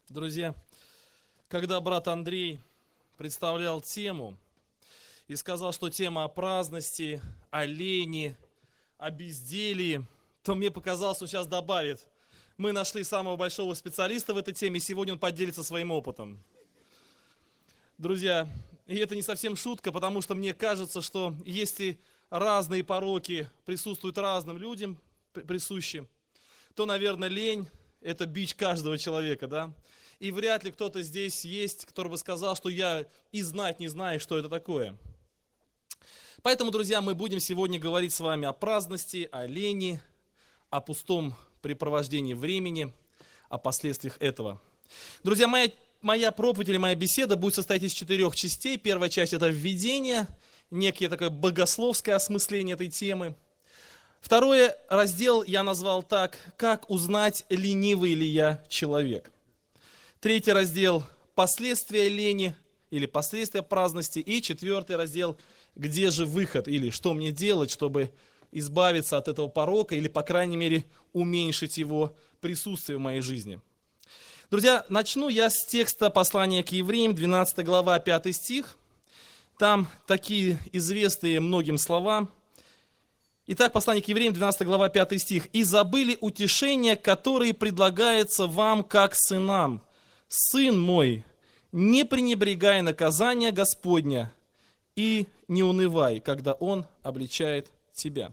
Друзья, когда брат Андрей представлял тему и сказал, что тема о праздности, о лени, о безделии, то мне показалось, он сейчас добавит. Мы нашли самого большого специалиста в этой теме, и сегодня он поделится своим опытом. Друзья, и это не совсем шутка, потому что мне кажется, что если разные пороки присутствуют разным людям, присущи, то, наверное, лень – это бич каждого человека, да? И вряд ли кто-то здесь есть, который бы сказал, что я и знать не знаю, что это такое. Поэтому, друзья, мы будем сегодня говорить с вами о праздности, о лени, о пустом препровождении времени, о последствиях этого. Друзья, моя проповедь или моя беседа будет состоять из 4 частей. Первая часть – это введение, некое такое богословское осмысление этой темы. Второй раздел я назвал так: «Как узнать, ленивый ли я человек?». Третий раздел – «Последствия лени» или «Последствия праздности». И 4 раздел – «Где же выход?» или «Что мне делать, чтобы избавиться от этого порока или, по крайней мере, уменьшить его присутствие в моей жизни». Друзья, начну я с текста послания к евреям, 12 глава, 5 стих. Там такие известные многим слова. Итак, послание к евреям, 12 глава, 5 стих. «И забыли утешения, которые предлагаются вам как сынам. Сын мой, не пренебрегай наказания Господня и не унывай, когда Он обличает тебя».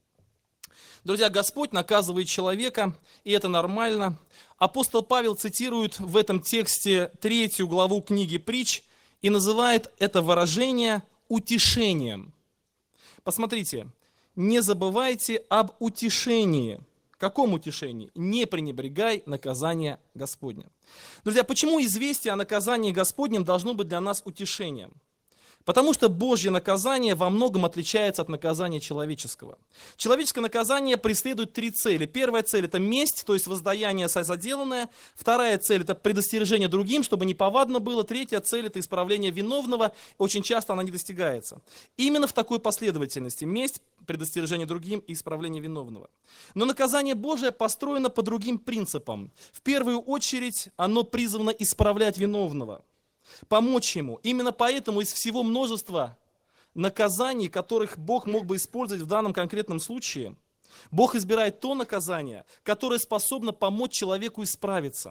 Друзья, Господь наказывает человека, и это нормально. Апостол Павел цитирует в этом тексте 3 главу книги «Притч» и называет это выражение утешением. Посмотрите, не забывайте об утешении. Каком утешении? Не пренебрегай наказания Господня. Друзья, почему известие о наказании Господнем должно быть для нас утешением? Потому что Божье наказание во многом отличается от наказания человеческого. Человеческое наказание преследует 3 цели. Первая цель – это месть, то есть воздаяние за заделанное. Вторая цель – это предостережение другим, чтобы неповадно было. Третья цель – это исправление виновного. Очень часто она не достигается. Именно в такой последовательности: месть, предостережение другим и исправление виновного. Но наказание Божие построено по другим принципам. В первую очередь оно призвано исправлять виновного, помочь ему. Именно поэтому из всего множества наказаний, которых Бог мог бы использовать в данном конкретном случае, Бог избирает то наказание, которое способно помочь человеку исправиться.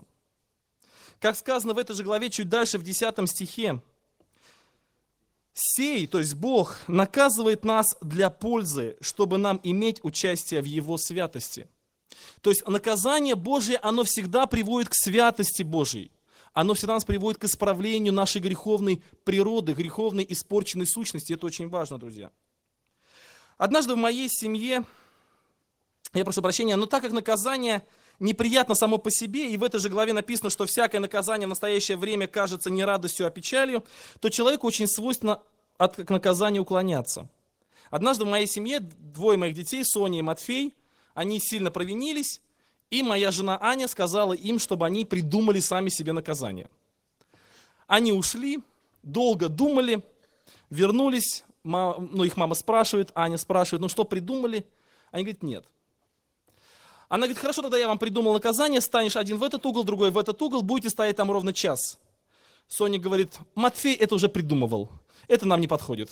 Как сказано в этой же главе чуть дальше, в 10 стихе, «Сей, то есть Бог, наказывает нас для пользы, чтобы нам иметь участие в Его святости». То есть наказание Божие, оно всегда приводит к святости Божьей. Оно всегда нас приводит к исправлению нашей греховной природы, греховной испорченной сущности. Это очень важно, друзья. Однажды в моей семье, я прошу прощения, но так как наказание неприятно само по себе, и в этой же главе написано, что всякое наказание в настоящее время кажется не радостью, а печалью, то человеку очень свойственно к наказанию уклоняться. Однажды в моей семье 2 моих детей, Соня и Матфей, они сильно провинились, и моя жена Аня сказала им, чтобы они придумали сами себе наказание. Они ушли, долго думали, вернулись, их мама спрашивает, Аня спрашивает, что придумали? Они говорят, нет. Она говорит, хорошо, тогда я вам придумал наказание, станешь один в этот угол, другой в этот угол, будете стоять там ровно час. Соня говорит, Матфей это уже придумывал, это нам не подходит.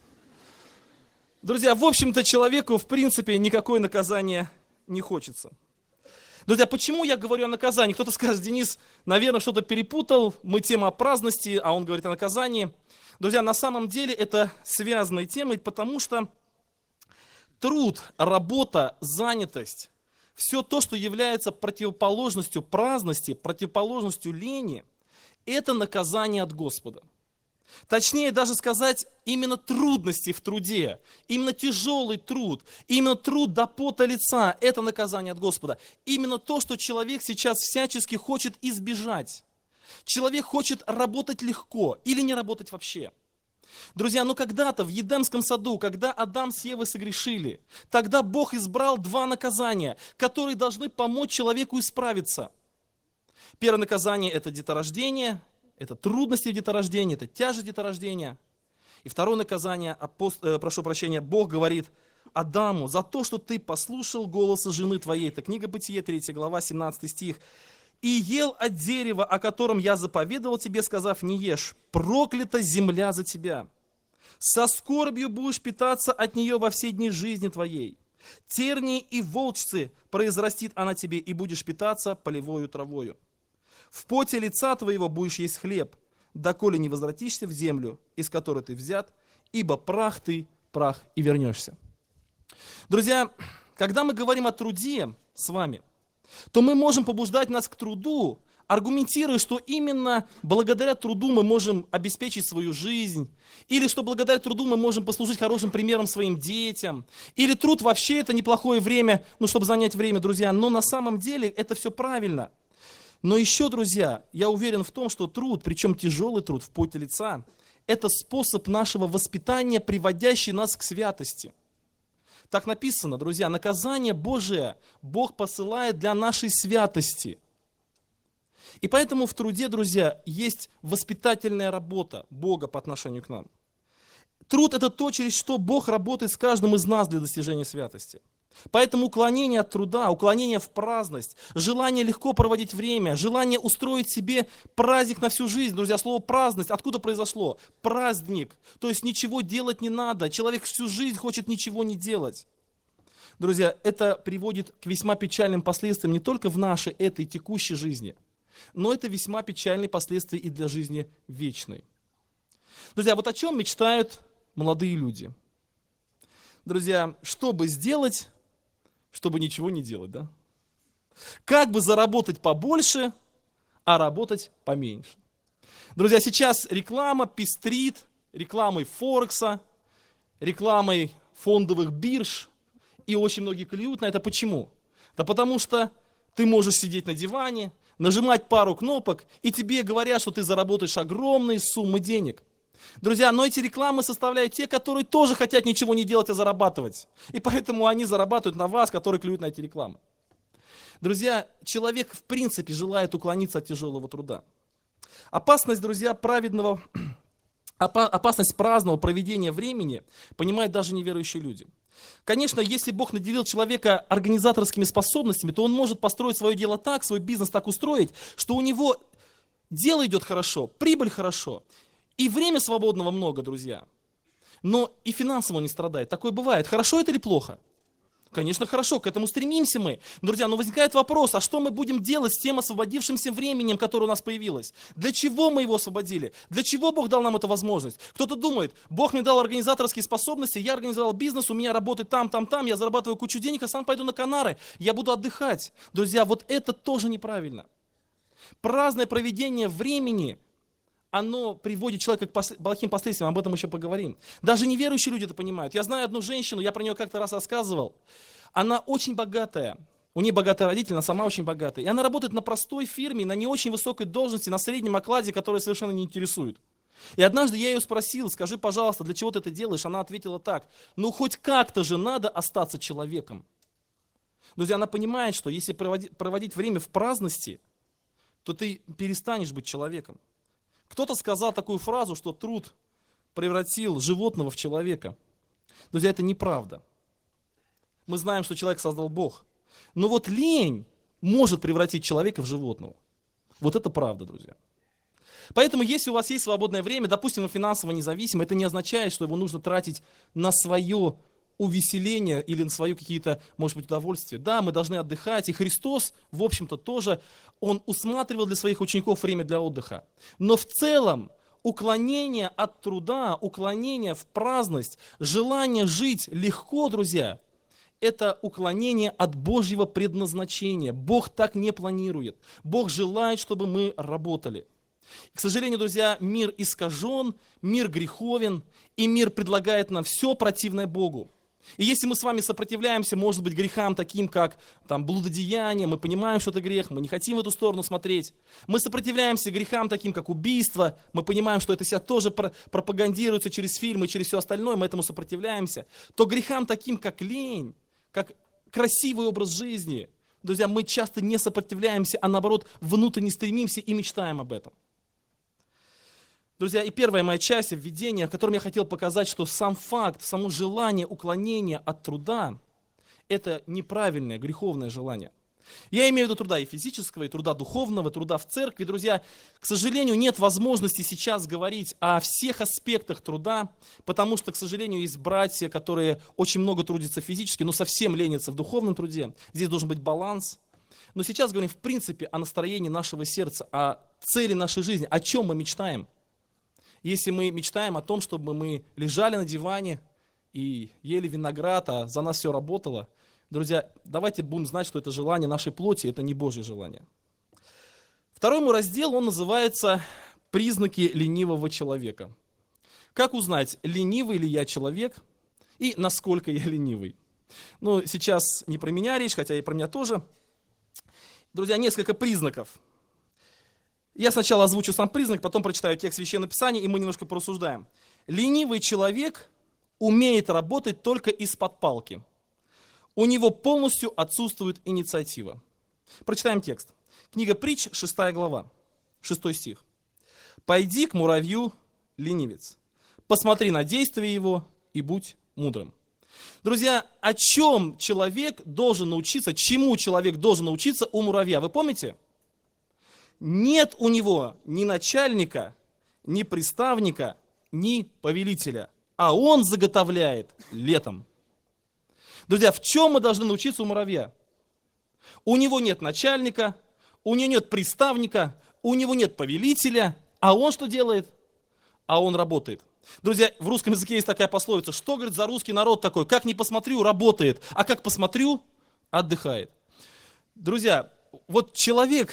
Друзья, в общем-то человеку в принципе никакое наказание не хочется. Друзья, почему я говорю о наказании? Кто-то скажет, Денис, наверное, что-то перепутал, мы тема о праздности, а он говорит о наказании. Друзья, на самом деле это связанная тема, потому что труд, работа, занятость, все то, что является противоположностью праздности, противоположностью лени, это наказание от Господа. Точнее даже сказать, именно трудности в труде, именно тяжелый труд, именно труд до пота лица – это наказание от Господа. Именно то, что человек сейчас всячески хочет избежать. Человек хочет работать легко или не работать вообще. Друзья, когда-то в Едемском саду, когда Адам с Евой согрешили, тогда Бог избрал 2 наказания, которые должны помочь человеку исправиться. Первое наказание – это деторождение. Это трудности деторождения, это тяжесть деторождения. И второе наказание, Бог говорит Адаму за то, что ты послушал голоса жены твоей. Это книга Бытие, 3 глава, 17 стих. и ел от дерева, о котором я заповедовал тебе, сказав, не ешь, проклята земля за тебя. Со скорбью будешь питаться от нее во все дни жизни твоей. Тернии и волчцы произрастит она тебе, и будешь питаться полевою травою. В поте лица твоего будешь есть хлеб, доколе не возвратишься в землю, из которой ты взят, ибо прах ты, прах и вернешься. Друзья, когда мы говорим о труде с вами, то мы можем побуждать нас к труду, аргументируя, что именно благодаря труду мы можем обеспечить свою жизнь, или что благодаря труду мы можем послужить хорошим примером своим детям, или труд вообще это неплохое время, чтобы занять время, друзья, но на самом деле это все правильно. Но еще, друзья, я уверен в том, что труд, причем тяжелый труд в поте лица, это способ нашего воспитания, приводящий нас к святости. Так написано, друзья, наказание Божие Бог посылает для нашей святости. И поэтому в труде, друзья, есть воспитательная работа Бога по отношению к нам. Труд – это то, через что Бог работает с каждым из нас для достижения святости. Поэтому уклонение от труда, уклонение в праздность, желание легко проводить время, желание устроить себе праздник на всю жизнь. Друзья, слово праздность откуда произошло? Праздник. То есть ничего делать не надо. Человек всю жизнь хочет ничего не делать. Друзья, это приводит к весьма печальным последствиям не только в нашей этой текущей жизни, но это весьма печальные последствия и для жизни вечной. Друзья, вот о чем мечтают молодые люди? Друзья, что бы сделать, чтобы ничего не делать, да? Как бы заработать побольше, а работать поменьше? Друзья, сейчас реклама пестрит рекламой Форекса, рекламой фондовых бирж, и очень многие клюют на это. Почему? Да потому что ты можешь сидеть на диване, нажимать пару кнопок, и тебе говорят, что ты заработаешь огромные суммы денег. Друзья, но эти рекламы составляют те, которые тоже хотят ничего не делать, а зарабатывать. И поэтому они зарабатывают на вас, которые клюют на эти рекламы. Друзья, человек в принципе желает уклониться от тяжелого труда. Опасность, друзья, опасность праздного проведения времени понимают даже неверующие люди. Конечно, если Бог наделил человека организаторскими способностями, то он может построить свое дело так, свой бизнес так устроить, что у него дело идет хорошо, прибыль хорошо, и время свободного много, друзья. Но и финансово он не страдает. Такое бывает. Хорошо это или плохо? Конечно, хорошо, к этому стремимся мы. Друзья, но возникает вопрос, а что мы будем делать с тем освободившимся временем, которое у нас появилось? Для чего мы его освободили? Для чего Бог дал нам эту возможность? Кто-то думает, Бог мне дал организаторские способности, я организовал бизнес, у меня работает там, я зарабатываю кучу денег, а сам пойду на Канары, я буду отдыхать. Друзья, вот это тоже неправильно. Праздное проведение времени, оно приводит человека к плохим последствиям, об этом еще поговорим. Даже неверующие люди это понимают. Я знаю одну женщину, я про нее как-то раз рассказывал. Она очень богатая, у нее богатые родители, она сама очень богатая. И она работает на простой фирме, на не очень высокой должности, на среднем окладе, который совершенно не интересует. И однажды я ее спросил, скажи, пожалуйста, для чего ты это делаешь? Она ответила так, ну хоть как-то же надо остаться человеком. Друзья, она понимает, что если проводить время в праздности, то ты перестанешь быть человеком. Кто-то сказал такую фразу, что труд превратил животного в человека. Друзья, это неправда. Мы знаем, что человек создал Бог. Но вот лень может превратить человека в животного. Вот это правда, друзья. Поэтому, если у вас есть свободное время, допустим, вы финансово независимы, это не означает, что его нужно тратить на свое увеселение или на свое какие-то, может быть, удовольствия. Да, мы должны отдыхать, и Христос, в общем-то, тоже, Он усматривал для своих учеников время для отдыха. Но в целом, уклонение от труда, уклонение в праздность, желание жить легко, друзья, это уклонение от Божьего предназначения. Бог так не планирует. Бог желает, чтобы мы работали. К сожалению, друзья, мир искажен, мир греховен, и мир предлагает нам все противное Богу. И если мы с вами сопротивляемся, может быть, грехам таким, как блудодеяние, мы понимаем, что это грех, мы не хотим в эту сторону смотреть. Мы сопротивляемся грехам таким, как убийство, мы понимаем, что это себя тоже пропагандируется через фильмы, через все остальное, мы этому сопротивляемся. То грехам таким, как лень, как красивый образ жизни, друзья, мы часто не сопротивляемся, а наоборот, внутренне стремимся и мечтаем об этом. Друзья, и первая моя часть введения, в котором я хотел показать, что сам факт, само желание уклонения от труда – это неправильное, греховное желание. Я имею в виду труда и физического, и труда духовного, труда в церкви. Друзья, к сожалению, нет возможности сейчас говорить о всех аспектах труда, потому что, к сожалению, есть братья, которые очень много трудятся физически, но совсем ленятся в духовном труде. Здесь должен быть баланс. Но сейчас говорим, в принципе, о настроении нашего сердца, о цели нашей жизни, о чем мы мечтаем. Если мы мечтаем о том, чтобы мы лежали на диване и ели виноград, а за нас все работало, друзья, давайте будем знать, что это желание нашей плоти, это не Божье желание. Второй мой раздел, он называется «Признаки ленивого человека». Как узнать, ленивый ли я человек и насколько я ленивый? Ну, сейчас не про меня речь, хотя и про меня тоже. Друзья, несколько признаков. Я сначала озвучу сам признак, потом прочитаю текст Священного Писания, и мы немножко порассуждаем. Ленивый человек умеет работать только из-под палки. У него полностью отсутствует инициатива. Прочитаем текст. Книга Притч, 6 глава, 6 стих. «Пойди к муравью, ленивец, посмотри на действия его и будь мудрым». Друзья, о чем человек должен научиться, чему человек должен научиться у муравья? Вы помните? Нет у него ни начальника, ни приставника, ни повелителя, а он заготовляет летом. Друзья, в чем мы должны научиться у муравья? У него нет начальника, у него нет приставника, у него нет повелителя, а он что делает? А он работает. Друзья, в русском языке есть такая пословица, что, говорит, за русский народ такой, как не посмотрю, работает, а как посмотрю, отдыхает. Друзья, вот человек,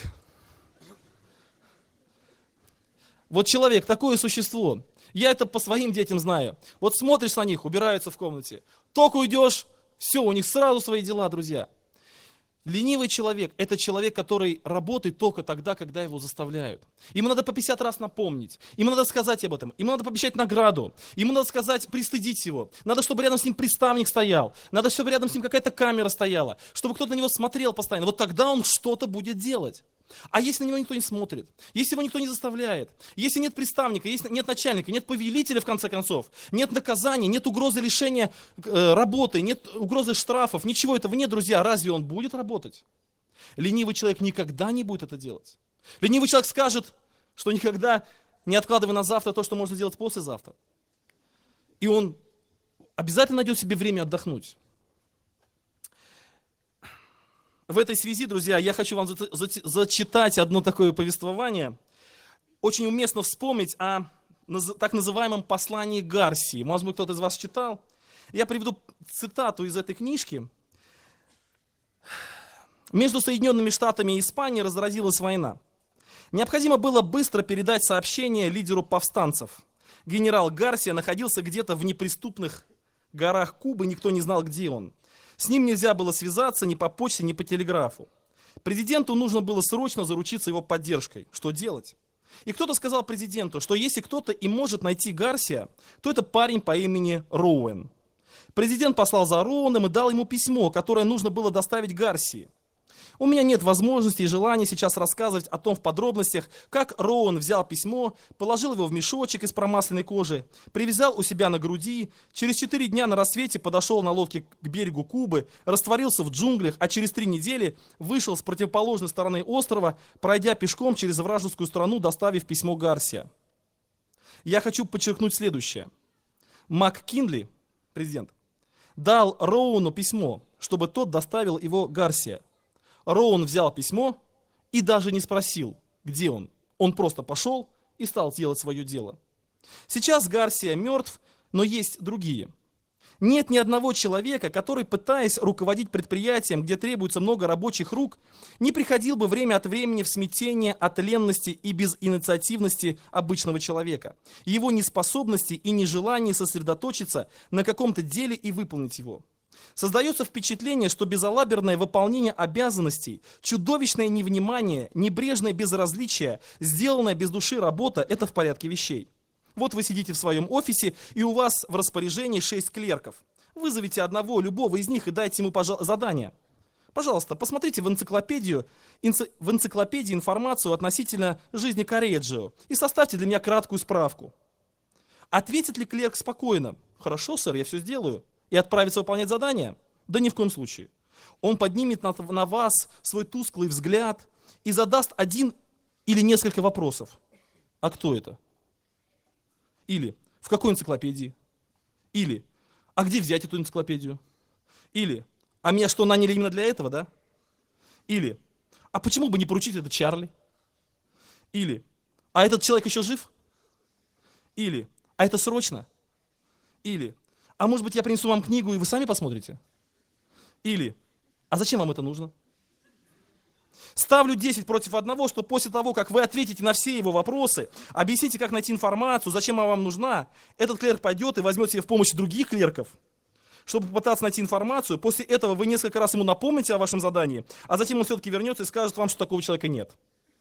такое существо. Я это по своим детям знаю. Вот смотришь на них, убираются в комнате. Только уйдешь, все, у них сразу свои дела, друзья. Ленивый человек – это человек, который работает только тогда, когда его заставляют. Ему надо по 50 раз напомнить, ему надо сказать об этом, ему надо пообещать награду, ему надо сказать, пристыдить его. Надо, чтобы рядом с ним приставник стоял, надо, чтобы рядом с ним какая-то камера стояла, чтобы кто-то на него смотрел постоянно. Вот тогда он что-то будет делать. А если на него никто не смотрит, если его никто не заставляет, если нет приставника, если нет начальника, нет повелителя, в конце концов, нет наказания, нет угрозы лишения работы, нет угрозы штрафов, ничего этого нет, друзья, разве он будет работать? Ленивый человек никогда не будет это делать. Ленивый человек скажет, что никогда не откладывай на завтра то, что можно сделать послезавтра. И он обязательно найдет себе время отдохнуть. В этой связи, друзья, я хочу вам зачитать одно такое повествование. Очень уместно вспомнить о так называемом послании Гарсии. Может быть, кто-то из вас читал. Я приведу цитату из этой книжки. «Между Соединенными Штатами и Испанией разразилась война. Необходимо было быстро передать сообщение лидеру повстанцев. Генерал Гарсия находился где-то в неприступных горах Кубы, никто не знал, где он. С ним нельзя было связаться ни по почте, ни по телеграфу. Президенту нужно было срочно заручиться его поддержкой. Что делать? И кто-то сказал президенту, что если кто-то и может найти Гарсия, то это парень по имени Роуэн. Президент послал за Роуэном и дал ему письмо, которое нужно было доставить Гарсии. У меня нет возможности и желания сейчас рассказывать о том в подробностях, как Роуэн взял письмо, положил его в мешочек из промасленной кожи, привязал у себя на груди, через 4 дня на рассвете подошел на лодке к берегу Кубы, растворился в джунглях, а через 3 недели вышел с противоположной стороны острова, пройдя пешком через вражескую страну, доставив письмо Гарсия. Я хочу подчеркнуть следующее. МакКинли, президент, дал Роуэну письмо, чтобы тот доставил его Гарсия. Роуэн взял письмо и даже не спросил, где он. Он просто пошел и стал делать свое дело. Сейчас Гарсия мертв, но есть другие. Нет ни одного человека, который, пытаясь руководить предприятием, где требуется много рабочих рук, не приходил бы время от времени в смятение от ленности и безинициативности обычного человека, его неспособности и нежелания сосредоточиться на каком-то деле и выполнить его. Создается впечатление, что безалаберное выполнение обязанностей, чудовищное невнимание, небрежное безразличие, сделанная без души работа – это в порядке вещей. Вот вы сидите в своем офисе, и у вас в распоряжении 6 клерков. Вызовите одного, любого из них и дайте ему задание. Пожалуйста, посмотрите в энциклопедии информацию относительно жизни Корреджио и составьте для меня краткую справку. Ответит ли клерк спокойно? Хорошо, сэр, я все сделаю. И отправиться выполнять задание? Да ни в коем случае. Он поднимет на вас свой тусклый взгляд и задаст один или несколько вопросов. А кто это? Или в какой энциклопедии? Или а где взять эту энциклопедию? Или а меня что, наняли именно для этого, да? Или а почему бы не поручить это Чарли? Или а этот человек еще жив? Или а это срочно? Или а может быть я принесу вам книгу и вы сами посмотрите? Или а зачем вам это нужно? Ставлю 10 против одного, что после того, как вы ответите на все его вопросы, объясните, как найти информацию, зачем она вам нужна, этот клерк пойдет и возьмет себе в помощь других клерков, чтобы попытаться найти информацию. После этого вы несколько раз ему напомните о вашем задании, а затем он все-таки вернется и скажет вам, что такого человека нет.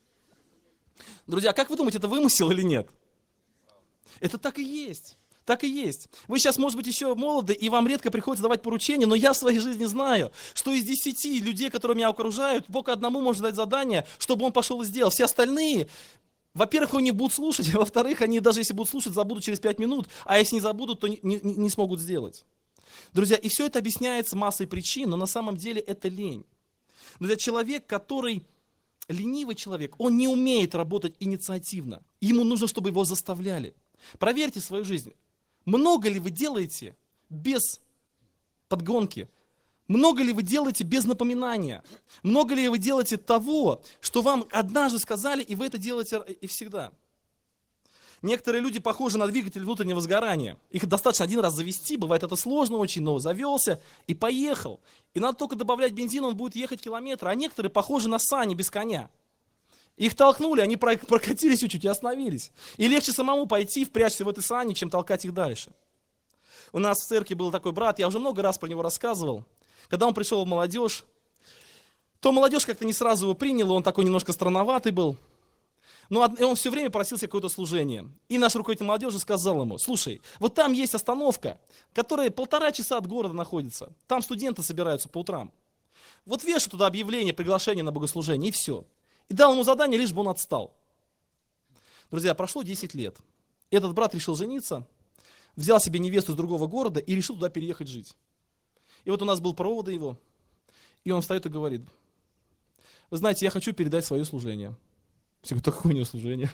Друзья, как вы думаете, это вымысел или нет? Это так и есть. Так и есть. Вы сейчас, может быть, еще молоды, и вам редко приходится давать поручения, но я в своей жизни знаю, что из 10 людей, которые меня окружают, Бог одному может дать задание, чтобы он пошел и сделал. Все остальные, во-первых, они не будут слушать, а во-вторых, они даже если будут слушать, забудут через 5 минут, а если не забудут, то не смогут сделать. Друзья, и все это объясняется массой причин, но на самом деле это лень. Друзья, человек, который ленивый человек, он не умеет работать инициативно. Ему нужно, чтобы его заставляли. Проверьте свою жизнь. Много ли вы делаете без подгонки? Много ли вы делаете без напоминания? Много ли вы делаете того, что вам однажды сказали, и вы это делаете и всегда? Некоторые люди похожи на двигатель внутреннего сгорания. Их достаточно один раз завести, бывает это сложно очень, но завелся и поехал. И надо только добавлять бензин, он будет ехать километры. А некоторые похожи на сани без коня. Их толкнули, они прокатились чуть-чуть и остановились. И легче самому пойти, впрячься в этой сани, чем толкать их дальше. У нас в церкви был такой брат, я уже много раз про него рассказывал. Когда он пришел в молодежь, то молодежь как-то не сразу его приняла, он такой немножко странноватый был. Но он все время просился какое-то служение. И наш руководитель молодежи сказал ему: слушай, вот там есть остановка, которая 1,5 часа от города находится. Там студенты собираются по утрам. Вот вешай туда объявление, приглашение на богослужение, и все. И дал ему задание, лишь бы он отстал. Друзья, прошло 10 лет. Этот брат решил жениться, взял себе невесту из другого города и решил туда переехать жить. И вот у нас был провод его, и он встает и говорит: вы знаете, я хочу передать свое служение. Все говорят: какое у него служение?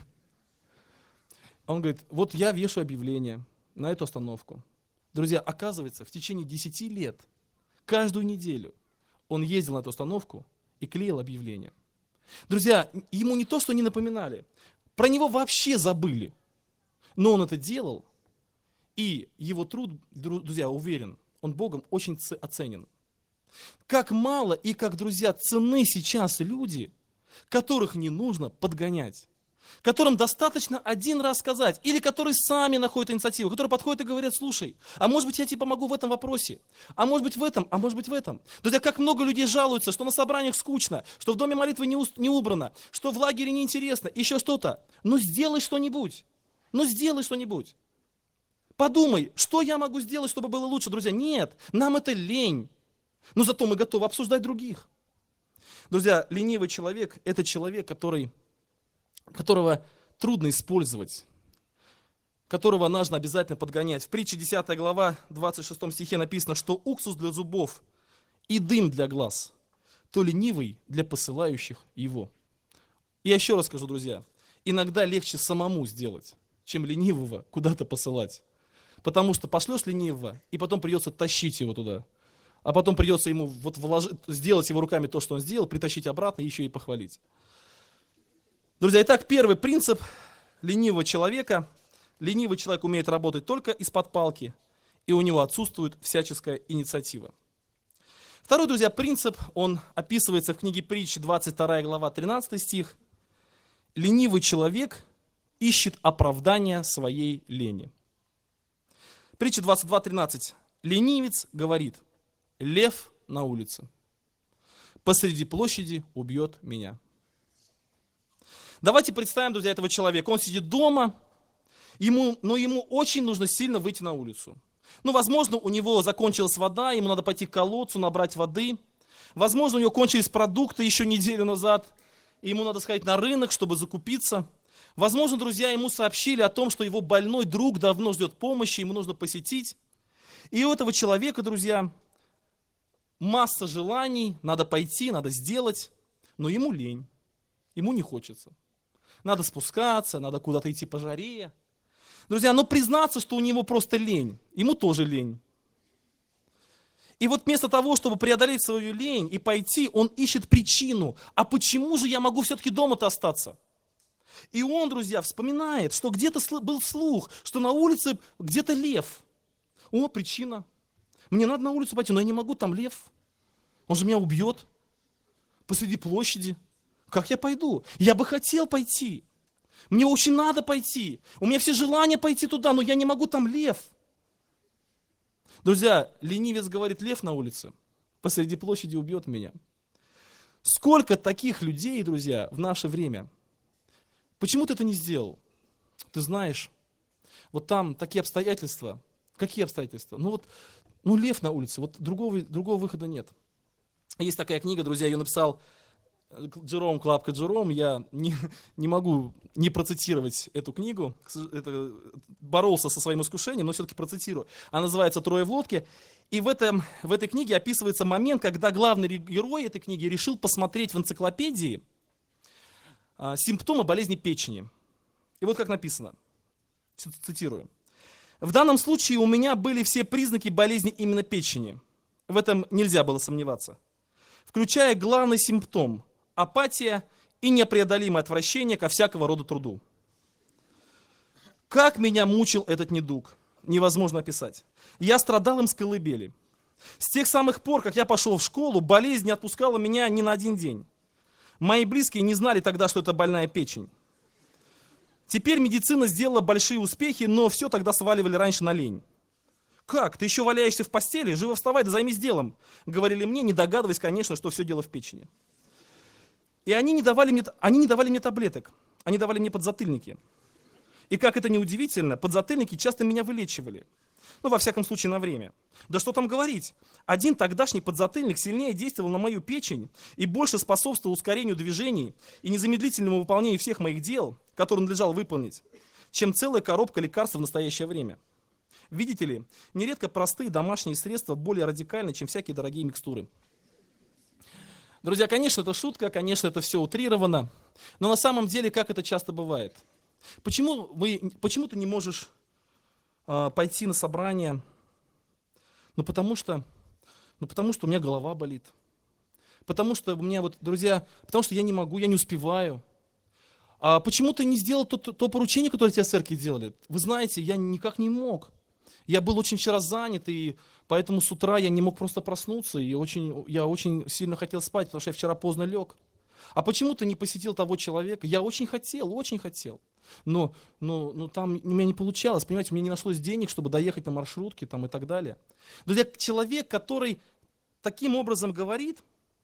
Он говорит: вот я вешаю объявление на эту остановку. Друзья, оказывается, в течение 10 лет, каждую неделю он ездил на эту остановку и клеил объявления. Друзья, ему не то, что не напоминали, про него вообще забыли. Но он это делал, и его труд, друзья, уверен, он Богом очень оценен. Как мало и как, друзья, ценны сейчас люди, которых не нужно подгонять, которым достаточно один раз сказать, или которые сами находят инициативу, которые подходят и говорят: слушай, а может быть я тебе помогу в этом вопросе, а может быть в этом, а может быть в этом. Друзья, как много людей жалуются, что на собраниях скучно, что в доме молитвы не убрано, что в лагере неинтересно, еще что-то. Ну сделай что-нибудь, сделай что-нибудь. Подумай, что я могу сделать, чтобы было лучше, друзья. Нет, нам это лень, но зато мы готовы обсуждать других. Друзья, ленивый человек – это человек, которого трудно использовать, которого нужно обязательно подгонять. В притче 10 глава, 26 стихе написано, что уксус для зубов и дым для глаз, то ленивый для посылающих его. И я еще раз скажу, друзья, иногда легче самому сделать, чем ленивого куда-то посылать. Потому что пошлешь ленивого, и потом придется тащить его туда. А потом придется ему сделать его руками то, что он сделал, притащить обратно и еще и похвалить. Друзья, итак, первый принцип ленивого человека. Ленивый человек умеет работать только из-под палки, и у него отсутствует всяческая инициатива. Второй, друзья, принцип, он описывается в книге Притч, 22 глава, 13 стих. Ленивый человек ищет оправдания своей лени. Притча 22:13. Ленивец говорит: лев на улице, посреди площади убьет меня. Давайте представим, друзья, этого человека. Он сидит дома, но ему очень нужно сильно выйти на улицу. Возможно, у него закончилась вода, ему надо пойти к колодцу, набрать воды. Возможно, у него кончились продукты еще неделю назад, и ему надо сходить на рынок, чтобы закупиться. Возможно, друзья, ему сообщили о том, что его больной друг давно ждет помощи, ему нужно посетить. И у этого человека, друзья, масса желаний, надо пойти, надо сделать, но ему лень, ему не хочется. Надо спускаться, надо куда-то идти по жаре. Друзья, но признаться, что у него просто лень, ему тоже лень. И вот вместо того, чтобы преодолеть свою лень и пойти, он ищет причину. А почему же я могу все-таки дома-то остаться? И он, друзья, вспоминает, что где-то был слух, что на улице где-то лев. О, причина. Мне надо на улицу пойти, но я не могу, там лев. Он же меня убьет посреди площади. Как я пойду? Я бы хотел пойти. Мне очень надо пойти. У меня все желания пойти туда, но я не могу, там лев. Друзья, ленивец говорит, лев на улице посреди площади убьет меня. Сколько таких людей, друзья, в наше время? Почему ты это не сделал? Ты знаешь, вот там такие обстоятельства. Какие обстоятельства? Ну лев на улице, вот другого выхода нет. Есть такая книга, друзья, ее написал Джером, Клапка Джером. Я не могу не процитировать эту книгу. Боролся со своим искушением, но все-таки процитирую. Она называется «Трое в лодке». И в этой книге описывается момент, когда главный герой этой книги решил посмотреть в энциклопедии симптомы болезни печени. И вот как написано, цитирую. «В данном случае у меня были все признаки болезни именно печени. В этом нельзя было сомневаться. Включая главный симптом – апатия и непреодолимое отвращение ко всякого рода труду. Как меня мучил этот недуг, невозможно описать. Я страдал им с колыбели. С тех самых пор, как я пошел в школу, болезнь не отпускала меня ни на один день. Мои близкие не знали тогда, что это больная печень. Теперь медицина сделала большие успехи, но все тогда сваливали раньше на лень. «Как? Ты еще валяешься в постели? Живо вставай, да займись делом», говорили мне, не догадываясь, конечно, что все дело в печени. И они не давали мне таблеток, они давали мне подзатыльники. И как это ни удивительно, подзатыльники часто меня вылечивали. Ну, во всяком случае, на время. Да что там говорить. Один тогдашний подзатыльник сильнее действовал на мою печень и больше способствовал ускорению движений и незамедлительному выполнению всех моих дел, которые надлежало выполнить, чем целая коробка лекарств в настоящее время. Видите ли, нередко простые домашние средства более радикальны, чем всякие дорогие микстуры. Друзья, конечно, это шутка, конечно, это все утрировано, но на самом деле, как это часто бывает? Почему ты не можешь пойти на собрание? Потому что у меня голова болит. Потому что у меня, друзья, потому что я не могу, я не успеваю. А почему ты не сделал то поручение, которое тебе в церкви делали? Вы знаете, я никак не мог. Я был очень вчера занят, и поэтому с утра я не мог просто проснуться, и я очень сильно хотел спать, потому что я вчера поздно лег. А почему ты не посетил того человека? Я очень хотел, но там у меня не получалось, понимаете, у меня не нашлось денег, чтобы доехать на маршрутке там, и так далее. Друзья, человек, который таким образом говорит,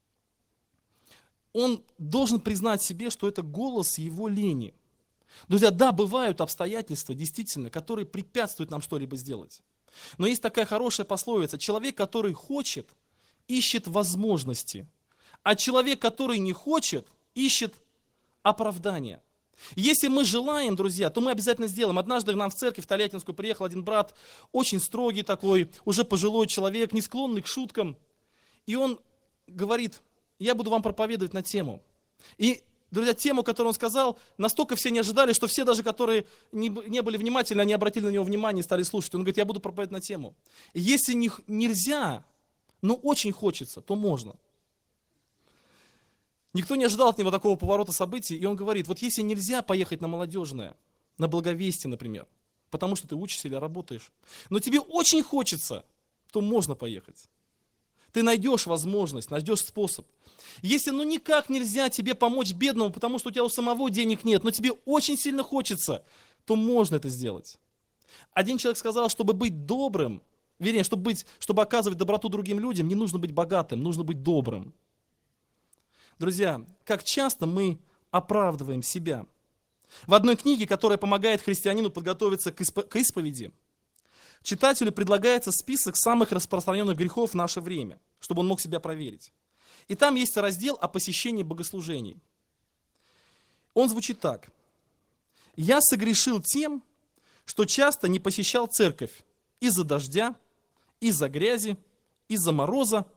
он должен признать себе, что это голос его лени. Друзья, да, бывают обстоятельства, действительно, которые препятствуют нам что-либо сделать. Но есть такая хорошая пословица. Человек, который хочет, ищет возможности. А человек, который не хочет, ищет оправдания. Если мы желаем, друзья, то мы обязательно сделаем. Однажды к нам в церковь в Тольяттинскую приехал один брат, очень строгий такой, уже пожилой человек, не склонный к шуткам. И он говорит, я буду вам проповедовать на тему. И друзья, тему, которую он сказал, настолько все не ожидали, что все даже, которые не были внимательны, они обратили на него внимание и стали слушать. Он говорит, я буду проповедовать на тему. И если нельзя, но очень хочется, то можно. Никто не ожидал от него такого поворота событий, и он говорит, вот если нельзя поехать на Молодежное, на Благовестие, например, потому что ты учишься или работаешь, но тебе очень хочется, то можно поехать. Ты найдешь возможность, найдешь способ. Если никак нельзя тебе помочь бедному, потому что у тебя у самого денег нет, но тебе очень сильно хочется, то можно это сделать. Один человек сказал, чтобы быть добрым, вернее, чтобы оказывать доброту другим людям, не нужно быть богатым, нужно быть добрым. Друзья, как часто мы оправдываем себя. В одной книге, которая помогает христианину подготовиться к исповеди, читателю предлагается список самых распространенных грехов в наше время, чтобы он мог себя проверить. И там есть раздел о посещении богослужений. Он звучит так. «Я согрешил тем, что часто не посещал церковь из-за дождя, из-за грязи, из-за мороза,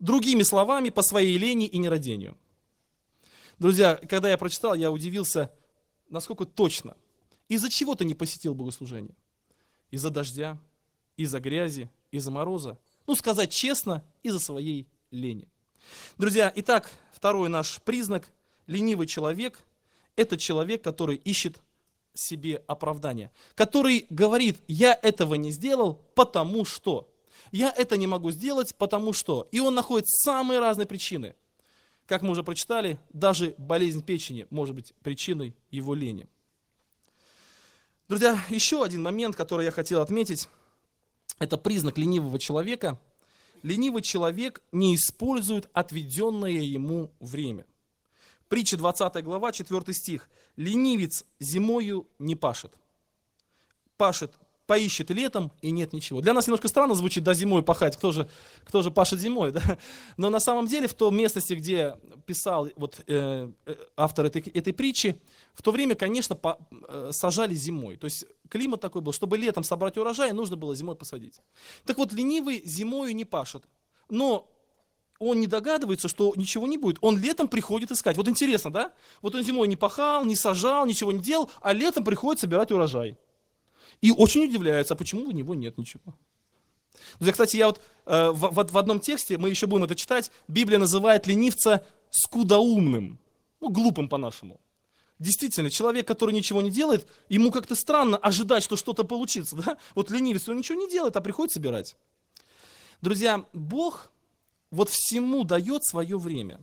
Другими словами, по своей лени и нерадению. Друзья, когда я прочитал, я удивился, насколько точно. Из-за чего ты не посетил богослужение? Из-за дождя, из-за грязи, из-за мороза. Ну, сказать честно, из-за своей лени. Друзья, итак, второй наш признак. Ленивый человек – это человек, который ищет себе оправдание. Который говорит, я этого не сделал, потому что. Я это не могу сделать, потому что. И он находит самые разные причины. Как мы уже прочитали, даже болезнь печени может быть причиной его лени. Друзья, еще один момент, который я хотел отметить, это признак ленивого человека. Ленивый человек не использует отведенное ему время. Притча 20 глава, 4 стих. Ленивец зимою не пашет. Пашет, поищет летом, и нет ничего. Для нас немножко странно звучит, да, зимой пахать, кто же пашет зимой, да? Но на самом деле в той местности, где писал автор этой притчи, в то время, конечно, сажали зимой. То есть климат такой был, чтобы летом собрать урожай, нужно было зимой посадить. Так вот, ленивый зимою не пашет, но он не догадывается, что ничего не будет. Он летом приходит искать. Вот интересно, да? Вот он зимой не пахал, не сажал, ничего не делал, а летом приходит собирать урожай. И очень удивляется, а почему у него нет ничего. Друзья, кстати, я в одном тексте, мы еще будем это читать, Библия называет ленивца скудоумным, ну, глупым по-нашему. Действительно, человек, который ничего не делает, ему как-то странно ожидать, что что-то получится. Да? Вот ленивец, он ничего не делает, а приходит собирать. Друзья, Бог вот всему дает свое время.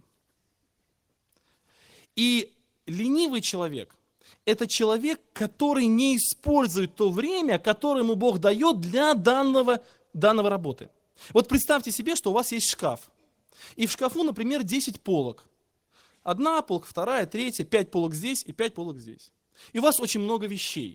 И ленивый человек – это человек, который не использует то время, которое ему Бог дает для данного работы. Вот представьте себе, что у вас есть шкаф. И в шкафу, например, 10 полок. Одна полка, вторая, третья, 5 полок здесь и 5 полок здесь. И у вас очень много вещей.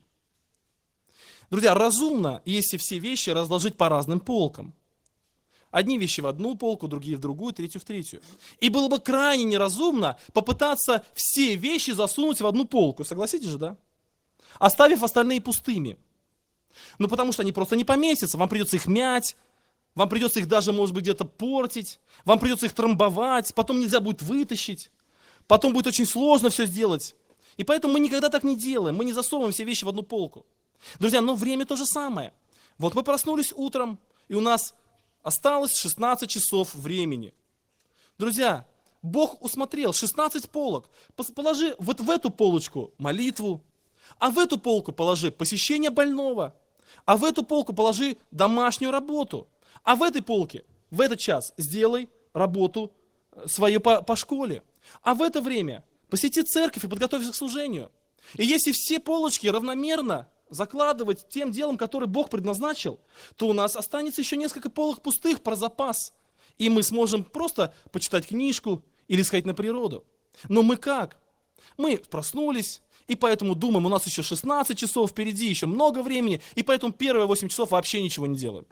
Друзья, разумно, если все вещи разложить по разным полкам. Одни вещи в одну полку, другие в другую, третью в третью. И было бы крайне неразумно попытаться все вещи засунуть в одну полку. Согласитесь же, да? Оставив остальные пустыми. Ну, потому что они просто не поместятся. Вам придется их мять, вам придется их даже, может быть, где-то портить, вам придется их трамбовать, потом нельзя будет вытащить, потом будет очень сложно все сделать. И поэтому мы никогда так не делаем, мы не засовываем все вещи в одну полку. Друзья, но время то же самое. Вот мы проснулись утром, и у нас осталось 16 часов времени. Друзья, Бог усмотрел 16 полок. Положи вот в эту полочку молитву, а в эту полку положи посещение больного, а в эту полку положи домашнюю работу, а в этой полке в этот час сделай работу свою по школе, а в это время посети церковь и подготовься к служению. И если все полочки равномерно закладывать тем делом, которое Бог предназначил, то у нас останется еще несколько полок пустых про запас. И мы сможем просто почитать книжку или сходить на природу. Но мы как? Мы проснулись, и поэтому думаем, у нас еще 16 часов впереди, еще много времени, и поэтому первые 8 часов вообще ничего не делаем.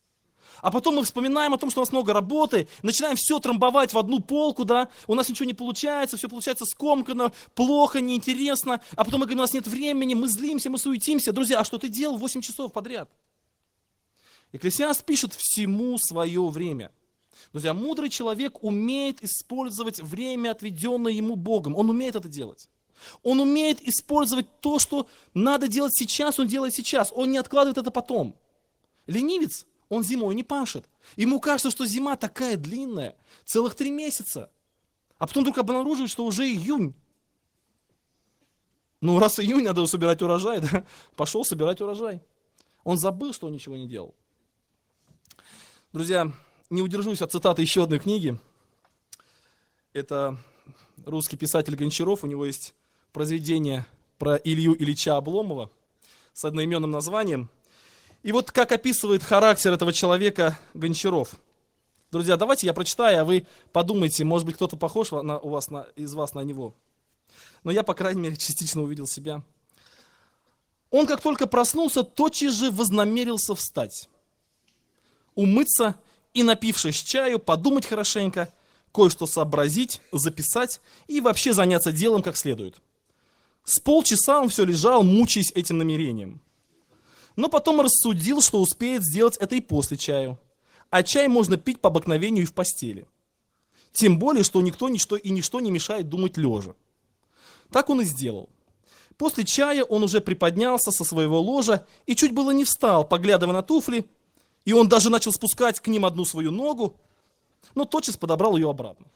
А потом мы вспоминаем о том, что у нас много работы, начинаем все трамбовать в одну полку, да, у нас ничего не получается, все получается скомканно, плохо, неинтересно, а потом мы говорим, у нас нет времени, мы злимся, мы суетимся. Друзья, а что ты делал 8 часов подряд? Экклесиаст пишет всему свое время. Друзья, мудрый человек умеет использовать время, отведенное ему Богом. Он умеет это делать. Он умеет использовать то, что надо делать сейчас, он делает сейчас. Он не откладывает это потом. Ленивец, он зимой не пашет. Ему кажется, что зима такая длинная, целых 3 месяца. А потом вдруг обнаруживает, что уже июнь. Ну, раз июнь, надо собирать урожай, да? Пошел собирать урожай. Он забыл, что он ничего не делал. Друзья, не удержусь от цитаты еще одной книги. Это русский писатель Гончаров. У него есть произведение про Илью Ильича Обломова с одноименным названием. И вот как описывает характер этого человека Гончаров. Друзья, давайте я прочитаю, а вы подумайте, может быть, кто-то похож из вас на него. Но я, по крайней мере, частично увидел себя. Он, как только проснулся, тотчас же вознамерился встать, умыться и, напившись чаю, подумать хорошенько, кое-что сообразить, записать и вообще заняться делом как следует. С полчаса он все лежал, мучаясь этим намерением. Но потом рассудил, что успеет сделать это и после чаю. А чай можно пить по обыкновению и в постели. Тем более, что никто, ничто и ничто не мешает думать лежа. Так он и сделал. После чая он уже приподнялся со своего ложа и чуть было не встал, поглядывая на туфли, и он даже начал спускать к ним одну свою ногу, но тотчас подобрал ее обратно.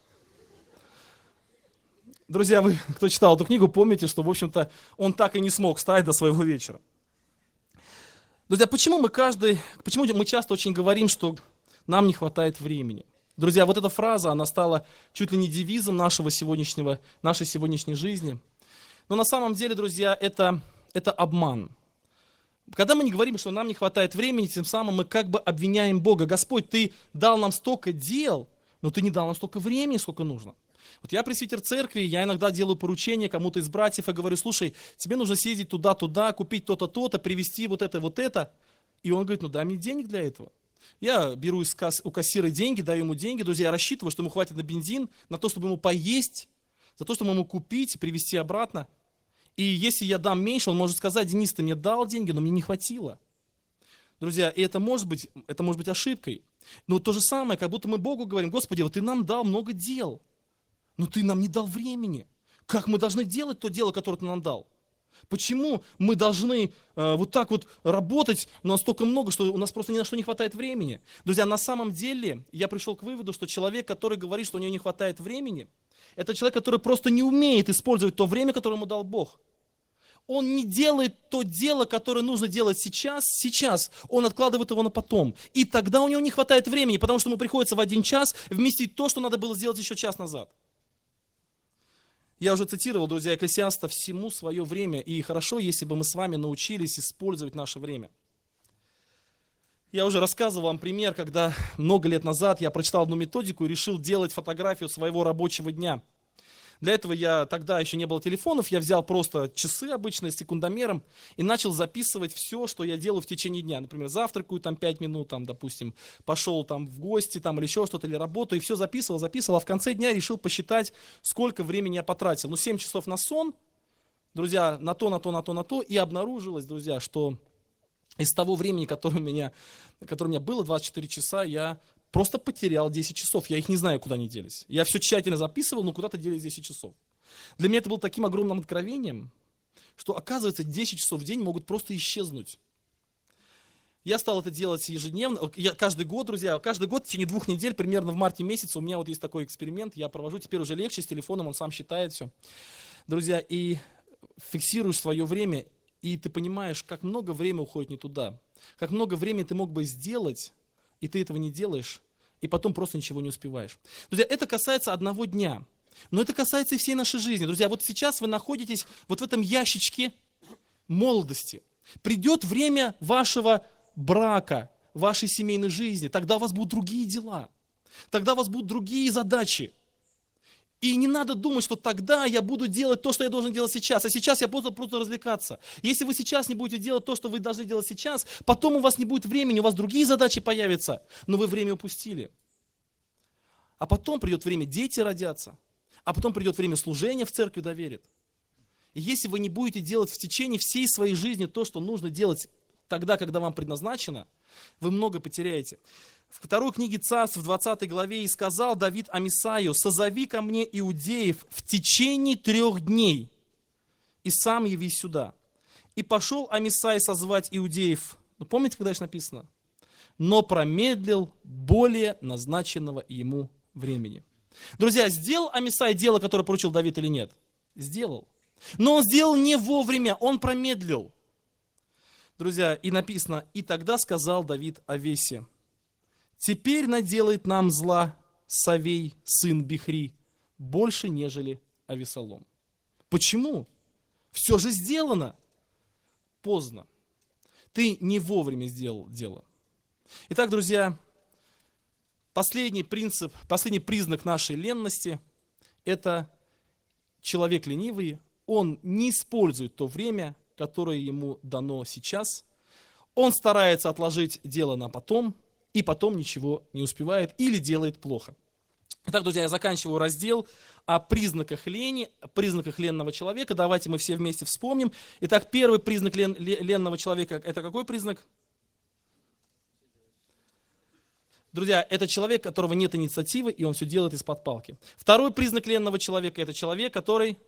Друзья, вы, кто читал эту книгу, помните, что, в общем-то, он так и не смог встать до своего вечера. Друзья, почему мы часто очень говорим, что нам не хватает времени? Друзья, вот эта фраза, она стала чуть ли не девизом нашей сегодняшней жизни. Но на самом деле, друзья, это обман. Когда мы не говорим, что нам не хватает времени, тем самым мы как бы обвиняем Бога. Господь, ты дал нам столько дел, но ты не дал нам столько времени, сколько нужно. Вот я пресвитер церкви, я иногда делаю поручение кому-то из братьев и говорю, слушай, тебе нужно съездить туда-туда, купить то-то, то-то, привезти вот это. И он говорит, ну дай мне денег для этого. Я беру у кассира деньги, даю ему деньги, друзья, я рассчитываю, что ему хватит на бензин, на то, чтобы ему поесть, за то, чтобы ему купить и привезти обратно. И если я дам меньше, он может сказать, Денис, ты мне дал деньги, но мне не хватило. Друзья, и это может быть ошибкой. Но то же самое, как будто мы Богу говорим, Господи, вот ты нам дал много дел, но ты нам не дал времени. Как мы должны делать то дело, которое ты нам дал? Почему мы должны вот так вот работать, но настолько много, что у нас просто ни на что не хватает времени? Друзья, на самом деле я пришел к выводу, что человек, который говорит, что у него не хватает времени, это человек, который просто не умеет использовать то время, которое ему дал Бог. Он не делает то дело, которое нужно делать сейчас, он откладывает его на потом. И тогда у него не хватает времени, потому что ему приходится в один час вместить то, что надо было сделать еще час назад. Я уже цитировал, друзья, Экклесиаста, всему свое время, и хорошо, если бы мы с вами научились использовать наше время. Я уже рассказывал вам пример, когда много лет назад я прочитал одну методику и решил делать фотографию своего рабочего дня. Для этого тогда еще не было телефонов, я взял просто часы обычные с секундомером и начал записывать все, что я делаю в течение дня. Например, завтракаю 5 минут, допустим, пошел в гости или еще что-то, или работаю, и все записывал, а в конце дня решил посчитать, сколько времени я потратил. 7 часов на сон, друзья, на то, и обнаружилось, друзья, что из того времени, которое у меня было, 24 часа, я просто потерял 10 часов, я их не знаю, куда они делись. Я все тщательно записывал, но куда-то делись 10 часов. Для меня это было таким огромным откровением, что, оказывается, 10 часов в день могут просто исчезнуть. Я стал это делать ежедневно, каждый год, друзья, в течение 2 недель, примерно в марте месяце, у меня есть такой эксперимент, я провожу теперь уже легче с телефоном, он сам считает все. Друзья, и фиксируешь свое время, и ты понимаешь, как много времени уходит не туда, как много времени ты мог бы сделать, и ты этого не делаешь, и потом просто ничего не успеваешь. Друзья, это касается одного дня, но это касается и всей нашей жизни. Друзья, вот сейчас вы находитесь вот в этом ящичке молодости. Придет время вашего брака, вашей семейной жизни, тогда у вас будут другие дела, тогда у вас будут другие задачи. И не надо думать, что тогда я буду делать то, что я должен делать сейчас, а сейчас я буду просто развлекаться. Если вы сейчас не будете делать то, что вы должны делать сейчас, потом у вас не будет времени, у вас другие задачи появятся, но вы время упустили. А потом придет время, дети родятся, а потом придет время служения в церкви доверит. И если вы не будете делать в течение всей своей жизни то, что нужно делать тогда, когда вам предназначено, вы много потеряете. В 2 книге Царств, в 20 главе, «И сказал Давид Амисаю, созови ко мне иудеев в течение 3 дней, и сам явись сюда. И пошел Амисай созвать иудеев». Ну, помните, когда еще написано? «Но промедлил более назначенного ему времени». Друзья, сделал Амисай дело, которое поручил Давид или нет? Сделал. Но он сделал не вовремя, он промедлил. Друзья, и написано, «И тогда сказал Давид Авесе, теперь наделает нам зла Савей, сын Бихри, больше, нежели Авесолом». Почему? Все же сделано. Поздно. Ты не вовремя сделал дело. Итак, друзья, последний признак нашей ленности – это человек ленивый. Он не использует то время, которое ему дано сейчас. Он старается отложить дело на потом, и потом ничего не успевает или делает плохо. Итак, друзья, я заканчиваю раздел о признаках лени, признаках ленного человека. Давайте мы все вместе вспомним. Итак, первый признак ленного человека – это какой признак? Друзья, это человек, у которого нет инициативы, и он все делает из-под палки. Второй признак ленного человека – это человек, который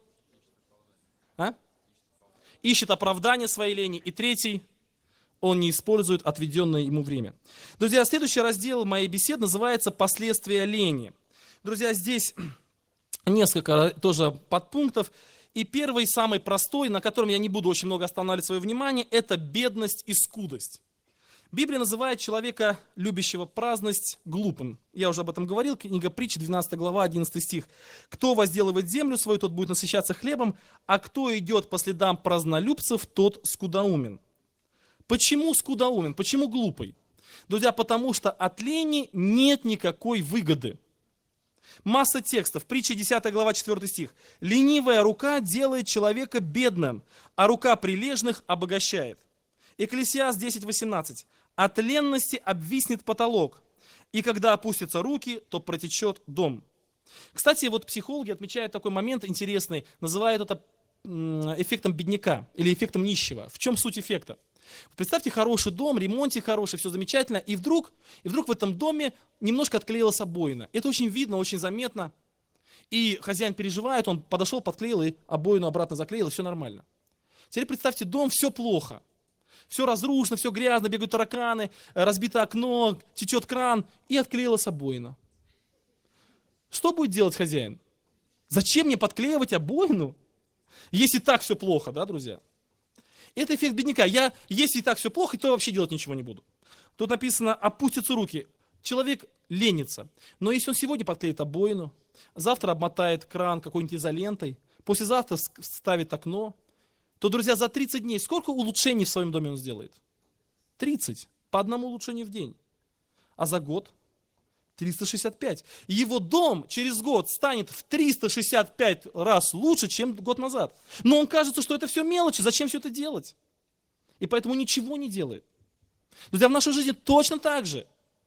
ищет оправдание своей лени. И третий – он не использует отведенное ему время. Друзья, следующий раздел моей беседы называется «Последствия лени». Друзья, здесь несколько тоже подпунктов. И первый, самый простой, на котором я не буду очень много останавливать свое внимание, это бедность и скудость. Библия называет человека, любящего праздность, глупым. Я уже об этом говорил, книга Притч, 12 глава, 11 стих. «Кто возделывает землю свою, тот будет насыщаться хлебом, а кто идет по следам празднолюбцев, тот скудоумен». Почему скудоумен? Почему глупый? Друзья, потому что от лени нет никакой выгоды. Масса текстов. Притча 10 глава 4 стих. «Ленивая рука делает человека бедным, а рука прилежных обогащает». Экклесиаст 10:18. «От ленности обвиснет потолок, и когда опустятся руки, то протечет дом». Кстати, вот психологи отмечают такой момент интересный, называют это эффектом бедняка или эффектом нищего. В чем суть эффекта? Представьте хороший дом, ремонтик хороший, все замечательно, и вдруг в этом доме немножко отклеилась обоина. Это очень видно, очень заметно. И хозяин переживает, он подошел, подклеил и обоину обратно заклеил, и все нормально. Теперь представьте, дом, все плохо. Все разрушено, все грязно, бегают тараканы, разбито окно, течет кран, и отклеилась обоина. Что будет делать хозяин? Зачем мне подклеивать обоину, если так все плохо, да, друзья? Это эффект бедняка. Если и так все плохо, то вообще делать ничего не буду. Тут написано, опустятся руки. Человек ленится. Но если он сегодня подклеит обоину, завтра обмотает кран какой-нибудь изолентой, послезавтра ставит окно, то, друзья, за 30 дней сколько улучшений в своем доме он сделает? 30. По одному улучшению в день. А за год? 365. И его дом через год станет в 365 раз лучше, чем год назад. Но он кажется, что это все мелочи, зачем все это делать? И поэтому ничего не делает. Друзья, в нашей жизни точно так же.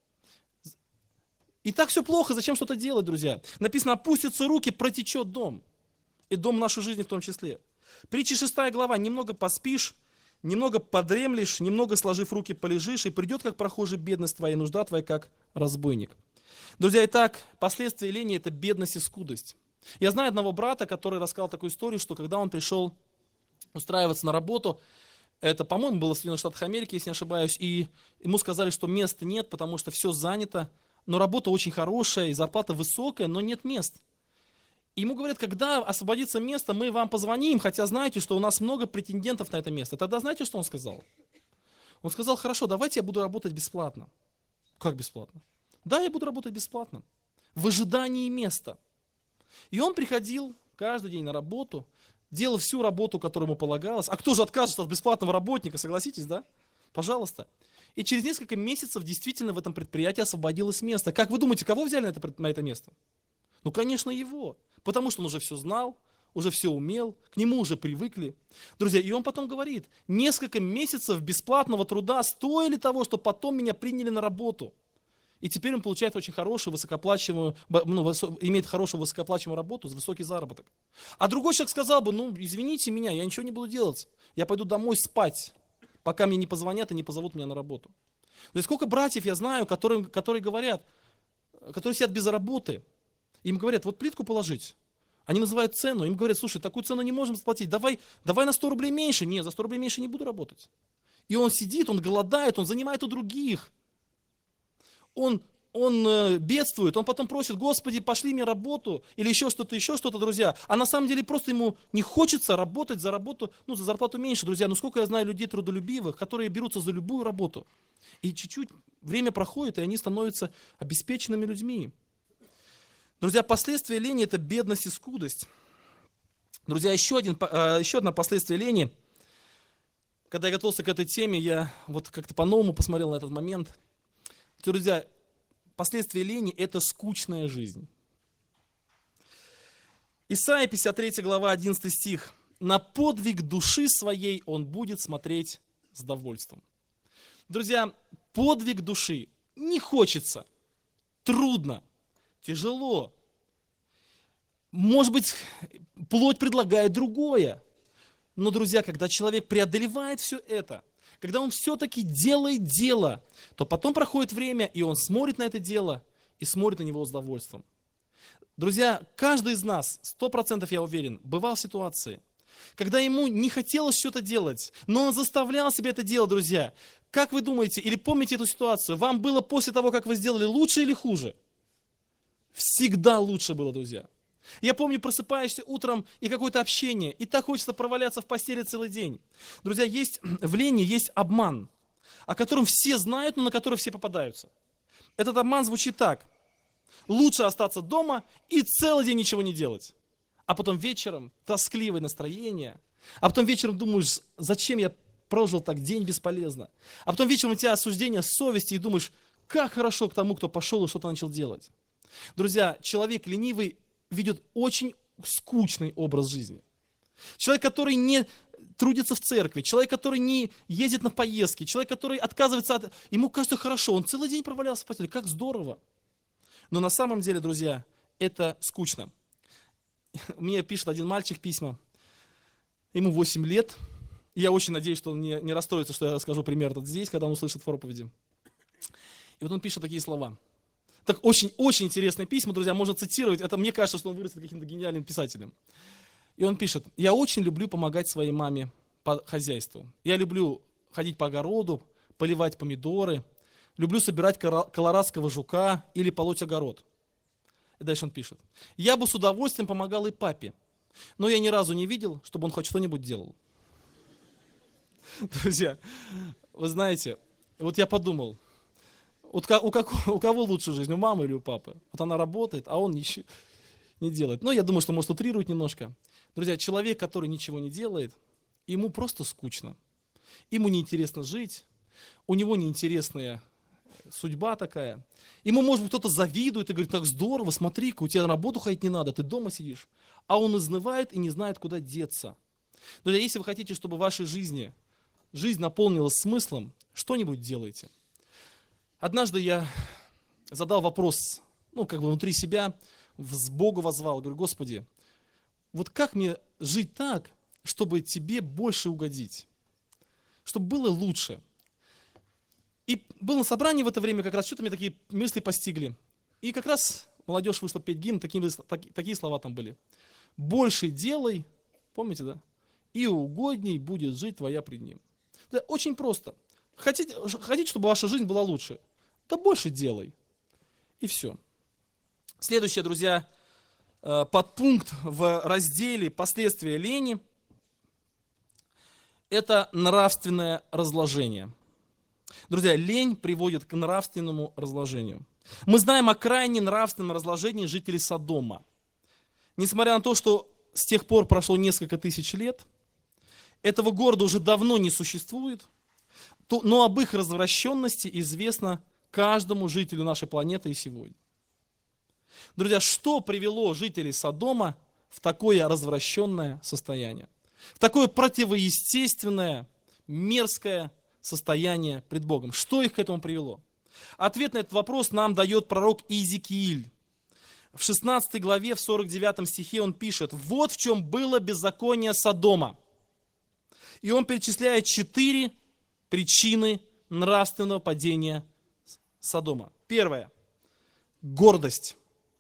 И так все плохо, зачем что-то делать, друзья? Написано, опустятся руки, протечет дом. И дом нашей жизни в том числе. Притча 6 глава, немного поспишь, немного подремлешь, немного сложив руки полежишь, и придет, как прохожий, бедность твоя, нужда твоя, как разбойник. Друзья, итак, последствия лени – это бедность и скудость. Я знаю одного брата, который рассказал такую историю, что когда он пришел устраиваться на работу, это, по-моему, было в Соединенных Штатах Америки, если не ошибаюсь, и ему сказали, что места нет, потому что все занято, но работа очень хорошая, и зарплата высокая, но нет мест. И ему говорят, когда освободится место, мы вам позвоним, хотя знаете, что у нас много претендентов на это место. Тогда знаете, что он сказал? Он сказал, хорошо, давайте я буду работать бесплатно. Как бесплатно? Да, я буду работать бесплатно, в ожидании места. И он приходил каждый день на работу, делал всю работу, которая ему полагалась. А кто же откажется от бесплатного работника, согласитесь, да? Пожалуйста. И через несколько месяцев действительно в этом предприятии освободилось место. Как вы думаете, кого взяли на это место? Ну, конечно, его. Потому что он уже все знал, уже все умел, к нему уже привыкли. Друзья, и он потом говорит, несколько месяцев бесплатного труда стоили того, что потом меня приняли на работу. И теперь он получает очень хорошую, высокооплачиваемую, имеет хорошую высокооплачиваемую работу за высокий заработок. А другой человек сказал бы, извините меня, я ничего не буду делать. Я пойду домой спать, пока мне не позвонят и не позовут меня на работу. То есть сколько братьев я знаю, которые говорят, которые сидят без работы. Им говорят, вот плитку положить. Они называют цену, им говорят, слушай, такую цену не можем заплатить, давай на 100 рублей меньше. Нет, за 100 рублей меньше не буду работать. И он сидит, он голодает, он занимает у других. Он бедствует, он потом просит, Господи, пошли мне работу, или еще что-то, друзья. А на самом деле просто ему не хочется работать за работу, за зарплату меньше, друзья. Но сколько я знаю людей трудолюбивых, которые берутся за любую работу. И чуть-чуть время проходит, и они становятся обеспеченными людьми. Друзья, последствия лени – это бедность и скудость. Друзья, еще одно последствие лени. Когда я готовился к этой теме, я вот как-то по-новому посмотрел на этот момент. Друзья, последствия лени – это скучная жизнь. Исайя 53 глава 11 стих. «На подвиг души своей он будет смотреть с довольством». Друзья, подвиг души не хочется, трудно, тяжело. Может быть, плоть предлагает другое. Но, друзья, когда человек преодолевает все это, когда он все-таки делает дело, то потом проходит время, и он смотрит на это дело и смотрит на него с удовольствием. Друзья, каждый из нас, 100% я уверен, бывал в ситуации, когда ему не хотелось что-то делать, но он заставлял себя это делать, друзья. Как вы думаете, или помните эту ситуацию, вам было после того, как вы сделали, лучше или хуже? Всегда лучше было, друзья. Я помню, просыпаешься утром и какое-то общение, и так хочется проваляться в постели целый день. Друзья, есть в лени есть обман, о котором все знают, но на который все попадаются. Этот обман звучит так. Лучше остаться дома и целый день ничего не делать. А потом вечером тоскливое настроение. А потом вечером думаешь, зачем я прожил так день бесполезно. А потом вечером у тебя осуждение совести и думаешь, как хорошо к тому, кто пошел и что-то начал делать. Друзья, человек ленивый ведет очень скучный образ жизни. Человек, который не трудится в церкви, человек, который не ездит на поездки, человек, который отказывается от... Ему кажется хорошо, он целый день провалялся в постели, как здорово. Но на самом деле, друзья, это скучно. Мне пишет один мальчик письма, ему 8 лет, и я очень надеюсь, что он не расстроится, что я расскажу пример этот здесь, когда он услышит проповеди. И вот он пишет такие слова. Так очень интересные письма, друзья, можно цитировать. Это мне кажется, что он вырастет каким-то гениальным писателем. И он пишет: я очень люблю помогать своей маме по хозяйству. Я люблю ходить по огороду, поливать помидоры, люблю собирать колорадского жука или полоть огород. И дальше он пишет: я бы с удовольствием помогал и папе, но я ни разу не видел, чтобы он хоть что-нибудь делал. Друзья, вы знаете, вот я подумал, вот у кого лучше жизнь, у мамы или у папы? Вот она работает, а он ничего не делает. Но я думаю, что может утрирует немножко. Друзья, человек, который ничего не делает, ему просто скучно. Ему неинтересно жить, у него неинтересная судьба такая. Ему, может быть, кто-то завидует и говорит: так здорово, смотри-ка, у тебя на работу ходить не надо, ты дома сидишь. А он изнывает и не знает, куда деться. Друзья, если вы хотите, чтобы в вашей жизнь наполнилась смыслом, что-нибудь делайте. Однажды я задал вопрос, внутри себя, с Богу воззвал, говорю: Господи, вот как мне жить так, чтобы Тебе больше угодить, чтобы было лучше? И был на собрании в это время, как раз что-то мне такие мысли постигли. И как раз молодежь вышла петь гимн, такие слова там были. Больше делай, помните, да? И угодней будет жить твоя пред ним. Да, очень просто. Хотите, чтобы ваша жизнь была лучше? Да больше делай. И все. Следующее, друзья, подпункт в разделе «Последствия лени» – это нравственное разложение. Друзья, лень приводит к нравственному разложению. Мы знаем о крайне нравственном разложении жителей Содома. Несмотря на то, что с тех пор прошло несколько тысяч лет, этого города уже давно не существует, но об их развращенности известно каждому жителю нашей планеты и сегодня. Друзья, что привело жителей Содома в такое развращенное состояние? В такое противоестественное, мерзкое состояние пред Богом. Что их к этому привело? Ответ на этот вопрос нам дает пророк Иезекииль. В 16 главе, в 49 стихе он пишет: вот в чем было беззаконие Содома. И он перечисляет 4 причины нравственного падения Содома. Первое – гордость.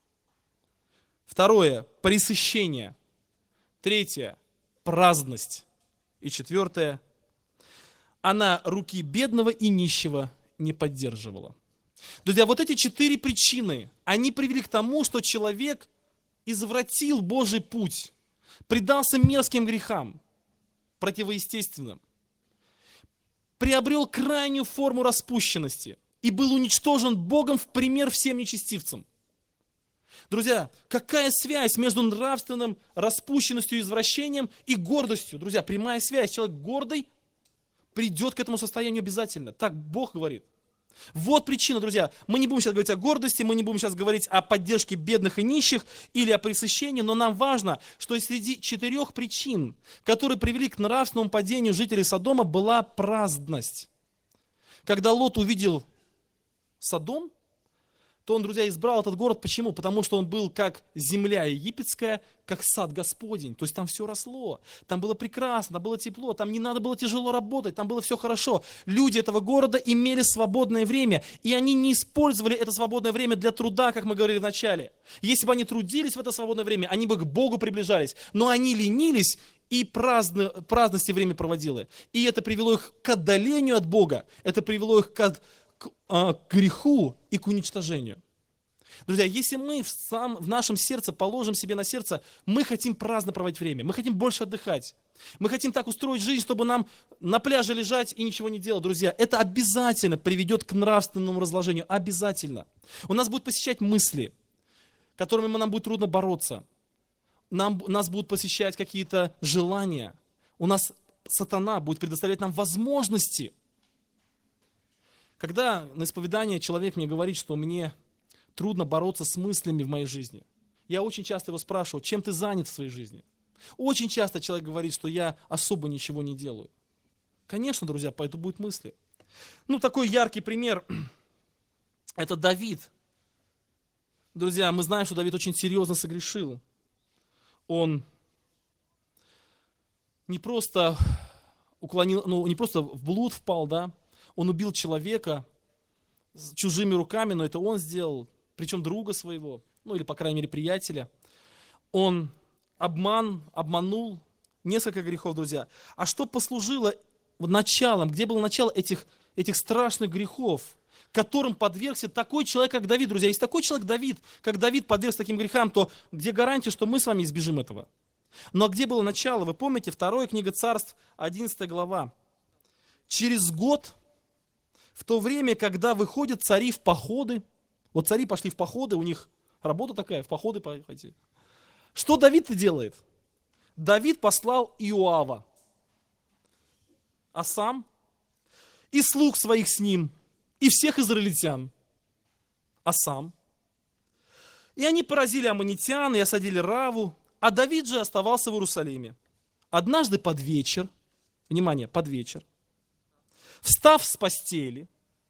Второе – пресыщение. Третье – праздность. И четвертое – она руки бедного и нищего не поддерживала. Друзья, вот эти 4 причины, они привели к тому, что человек извратил Божий путь, предался мерзким грехам, противоестественным, приобрел крайнюю форму распущенности и был уничтожен Богом в пример всем нечестивцам. Друзья, какая связь между нравственным распущенностью и извращением и гордостью? Друзья, прямая связь. Человек гордый придет к этому состоянию обязательно. Так Бог говорит. Вот причина, друзья. Мы не будем сейчас говорить о гордости, мы не будем сейчас говорить о поддержке бедных и нищих или о пресыщении, но нам важно, что среди 4 причин, которые привели к нравственному падению жителей Содома, была праздность. Когда Лот увидел Содом, то он, друзья, избрал этот город. Почему? Потому что он был как земля египетская, как сад Господень. То есть там все росло, там было прекрасно, там было тепло, там не надо было тяжело работать, там было все хорошо. Люди этого города имели свободное время, и они не использовали это свободное время для труда, как мы говорили в начале. Если бы они трудились в это свободное время, они бы к Богу приближались. Но они ленились и праздности время проводили. И это привело их к отдалению от Бога, это привело их к греху и к уничтожению. Друзья, если мы в нашем сердце положим себе на сердце, мы хотим праздно проводить время, мы хотим больше отдыхать, мы хотим так устроить жизнь, чтобы нам на пляже лежать и ничего не делать, друзья, это обязательно приведет к нравственному разложению, обязательно. У нас будут посещать мысли, которыми нам будет трудно бороться, нас будут посещать какие-то желания, у нас сатана будет предоставлять нам возможности. Когда на исповедании человек мне говорит, что мне трудно бороться с мыслями в моей жизни, я очень часто его спрашиваю, чем ты занят в своей жизни? Очень часто человек говорит, что я особо ничего не делаю. Конечно, друзья, поэтому будут мысли. Такой яркий пример – это Давид. Друзья, мы знаем, что Давид очень серьезно согрешил. Он не просто не просто в блуд впал, да, он убил человека с чужими руками, но это он сделал, причем друга своего, или, по крайней мере, приятеля. Он обманул, несколько грехов, друзья. А что послужило началом, где было начало этих страшных грехов, которым подвергся такой человек, как Давид, друзья? Если такой человек, как Давид подвергся таким грехам, то где гарантия, что мы с вами избежим этого? Но где было начало? Вы помните, 2 книга Царств, 11 глава. Через год, в то время, когда выходят цари в походы, вот цари пошли в походы, у них работа такая, в походы пойти. Что Давид делает? Давид послал Иоава, а сам и слуг своих с ним, и всех израильтян, а сам. И они поразили аммонитян и осадили Раву, а Давид же оставался в Иерусалиме. Однажды под вечер, внимание, под вечер, встав с постели,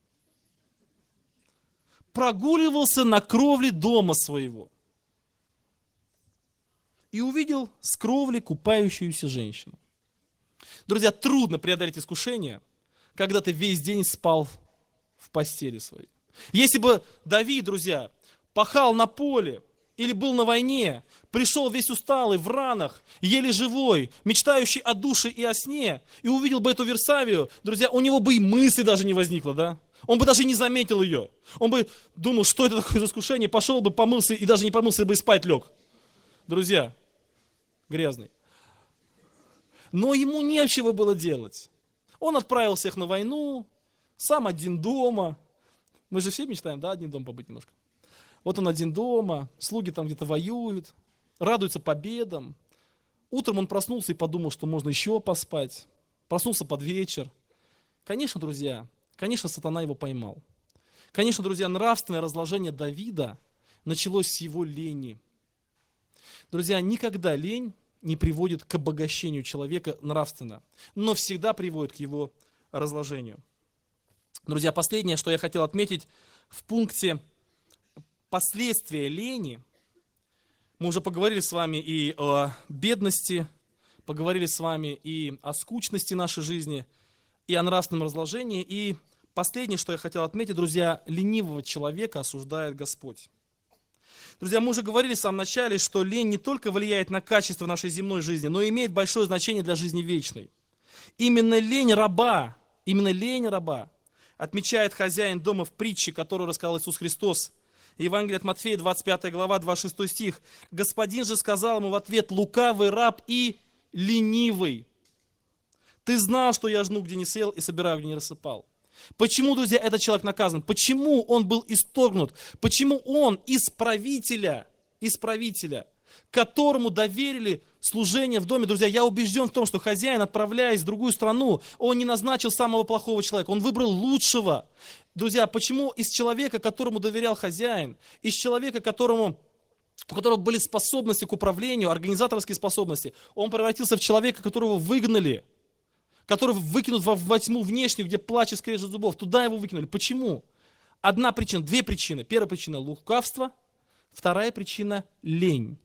прогуливался на кровле дома своего и увидел с кровли купающуюся женщину. Друзья, трудно преодолеть искушение, когда ты весь день спал в постели своей. Если бы Давид, друзья, пахал на поле или был на войне, пришел весь усталый, в ранах, еле живой, мечтающий о душе и о сне, и увидел бы эту Версавию, друзья, у него бы и мысли даже не возникло, да? Он бы даже не заметил ее. Он бы думал, что это такое за искушение, пошел бы, помылся, и даже не помылся бы и спать лег. Друзья, грязный. Но ему нечего было делать. Он отправил всех на войну, сам один дома. Мы же все мечтаем, да, один дома побыть немножко. Вот он один дома, слуги там где-то воюют, радуются победам. Утром он проснулся и подумал, что можно еще поспать. Проснулся под вечер. Конечно, друзья, сатана его поймал. Конечно, друзья, нравственное разложение Давида началось с его лени. Друзья, никогда лень не приводит к обогащению человека нравственно, но всегда приводит к его разложению. Друзья, последнее, что я хотел отметить в пункте последствия лени. Мы уже поговорили с вами и о бедности, поговорили с вами и о скучности нашей жизни, и о нравственном разложении. И последнее, что я хотел отметить, друзья, ленивого человека осуждает Господь. Друзья, мы уже говорили в самом начале, что лень не только влияет на качество нашей земной жизни, но и имеет большое значение для жизни вечной. Именно лень раба, отмечает хозяин дома в притче, которую рассказал Иисус Христос. Евангелие от Матфея, 25 глава, 26 стих. Господин же сказал ему в ответ: лукавый раб и ленивый. Ты знал, что я жну, где не сеял, и собираю, где не рассыпал. Почему, друзья, этот человек наказан? Почему он был исторгнут? Почему он исправителя, которому доверили служение в доме? Друзья, я убежден в том, что хозяин, отправляясь в другую страну, он не назначил самого плохого человека, он выбрал лучшего. Друзья, почему из человека, которому доверял хозяин, из человека, у которого были способности к управлению, организаторские способности, он превратился в человека, которого выгнали, который выкинут во тьму внешнюю, где плач и скрежет зубов, туда его выкинули. Почему? одна причина, две причины. Первая причина – лукавство, вторая причина – лень.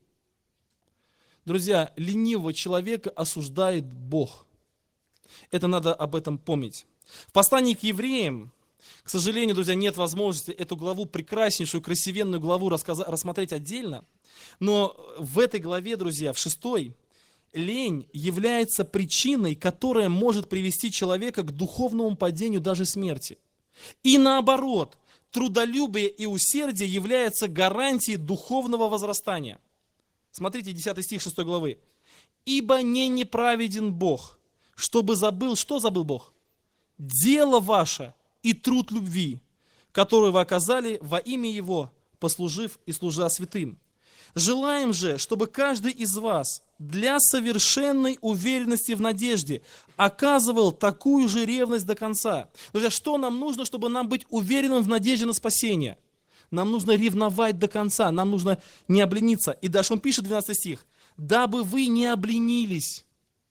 Друзья, ленивого человека осуждает Бог. Это надо об этом помнить. В послании к евреям, к сожалению, друзья, нет возможности эту главу, прекраснейшую, красивенную главу рассмотреть отдельно. Но в этой главе, друзья, в 6, лень является причиной, которая может привести человека к духовному падению, даже смерти. И наоборот, трудолюбие и усердие являются гарантией духовного возрастания. Смотрите, 10 стих 6 главы. «Ибо не неправеден Бог, чтобы забыл». Что забыл Бог? «Дело ваше и труд любви, который вы оказали во имя Его, послужив и служа святым. Желаем же, чтобы каждый из вас для совершенной уверенности в надежде оказывал такую же ревность до конца». Друзья, что нам нужно, чтобы нам быть уверенным в надежде на спасение? Нам нужно ревновать до конца, нам нужно не облениться. И дальше он пишет, 12 стих, «Дабы вы не обленились».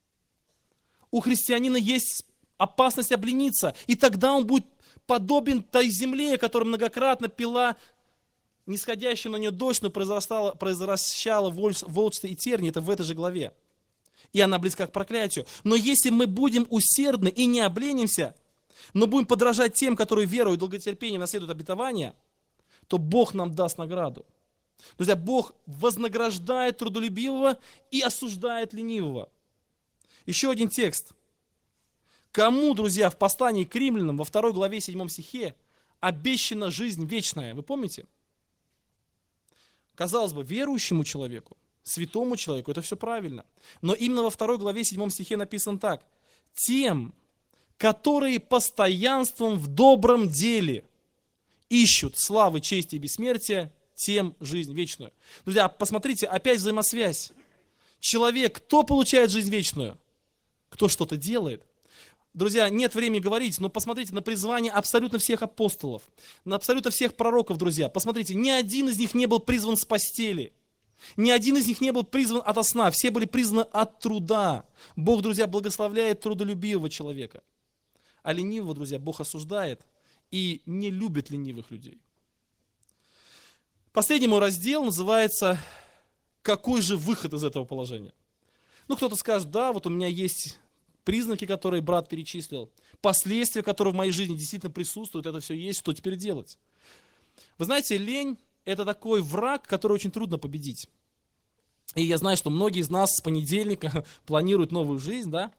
У христианина есть опасность облениться, и тогда он будет подобен той земле, которая многократно пила нисходящую на нее дождь, но произвращала волчьи и терни, это в этой же главе. И она близка к проклятию. Но если мы будем усердны и не обленимся, но будем подражать тем, которые верою и долготерпением наследуют обетование, то Бог нам даст награду. Друзья, Бог вознаграждает трудолюбивого и осуждает ленивого. Еще один текст. Кому, друзья, в послании к римлянам во 2 главе 7 стихе обещана жизнь вечная? Вы помните? Казалось бы, верующему человеку, святому человеку, это все правильно. Но именно во 2 главе 7 стихе написано так. Тем, которые постоянством в добром деле ищут славы, чести и бессмертия, тем жизнь вечную. Друзья, посмотрите, опять взаимосвязь. Человек, кто получает жизнь вечную? Кто что-то делает. Друзья, нет времени говорить, но посмотрите на призвание абсолютно всех апостолов, на абсолютно всех пророков, друзья. Посмотрите, ни один из них не был призван с постели, ни один из них не был призван ото сна, все были призваны от труда. Бог, друзья, благословляет трудолюбивого человека, а ленивого, друзья, Бог осуждает и не любит ленивых людей. Последний мой раздел называется «Какой же выход из этого положения?». Ну, кто-то скажет, да, вот у меня есть признаки, которые брат перечислил, последствия, которые в моей жизни действительно присутствуют, это все есть, что теперь делать? Вы знаете, лень – это такой враг, который очень трудно победить. И я знаю, что многие из нас с понедельника планируют новую жизнь, да?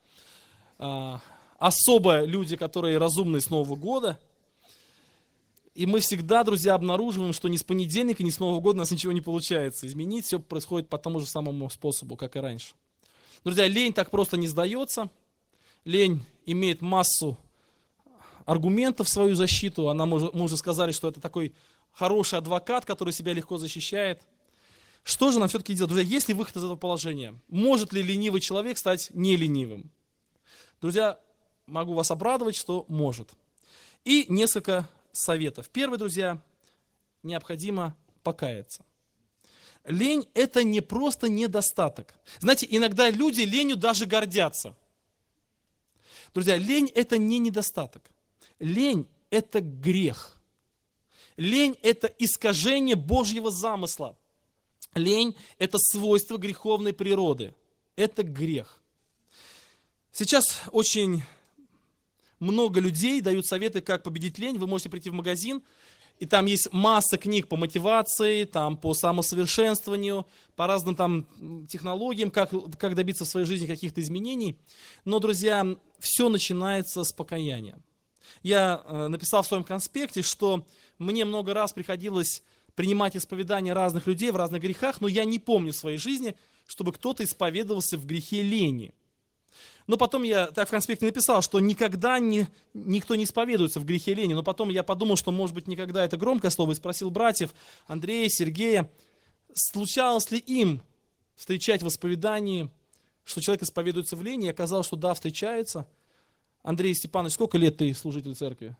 Особо люди, которые разумные с Нового года. И мы всегда, друзья, обнаруживаем, что ни с понедельника, ни с Нового года у нас ничего не получается изменить. Все происходит по тому же самому способу, как и раньше. Друзья, лень так просто не сдается. Лень имеет массу аргументов в свою защиту. Мы уже сказали, что это такой хороший адвокат, который себя легко защищает. Что же нам все-таки делать? Друзья, есть ли выход из этого положения? Может ли ленивый человек стать не ленивым? Друзья, могу вас обрадовать, что может. И несколько советов. Первый, друзья, необходимо покаяться. Лень – это не просто недостаток. Знаете, иногда люди ленью даже гордятся. Друзья, лень – это не недостаток. Лень – это грех. Лень – это искажение Божьего замысла. Лень – это свойство греховной природы. Это грех. Сейчас очень много людей дают советы, как победить лень. Вы можете прийти в магазин, и там есть масса книг по мотивации, там, по самосовершенствованию, по разным там технологиям, как добиться в своей жизни каких-то изменений. Но, друзья, все начинается с покаяния. Я написал в своем конспекте, что мне много раз приходилось принимать исповедания разных людей в разных грехах, но я не помню в своей жизни, чтобы кто-то исповедовался в грехе лени. Но потом я так в конспекте написал, что никогда никто не исповедуется в грехе лени. Но потом я подумал, что, может быть, никогда это громкое слово, и спросил братьев Андрея, Сергея, случалось ли им встречать в исповедании, что человек исповедуется в лени, и оказалось, что да, встречается. Андрей Степанович, сколько лет ты служитель церкви?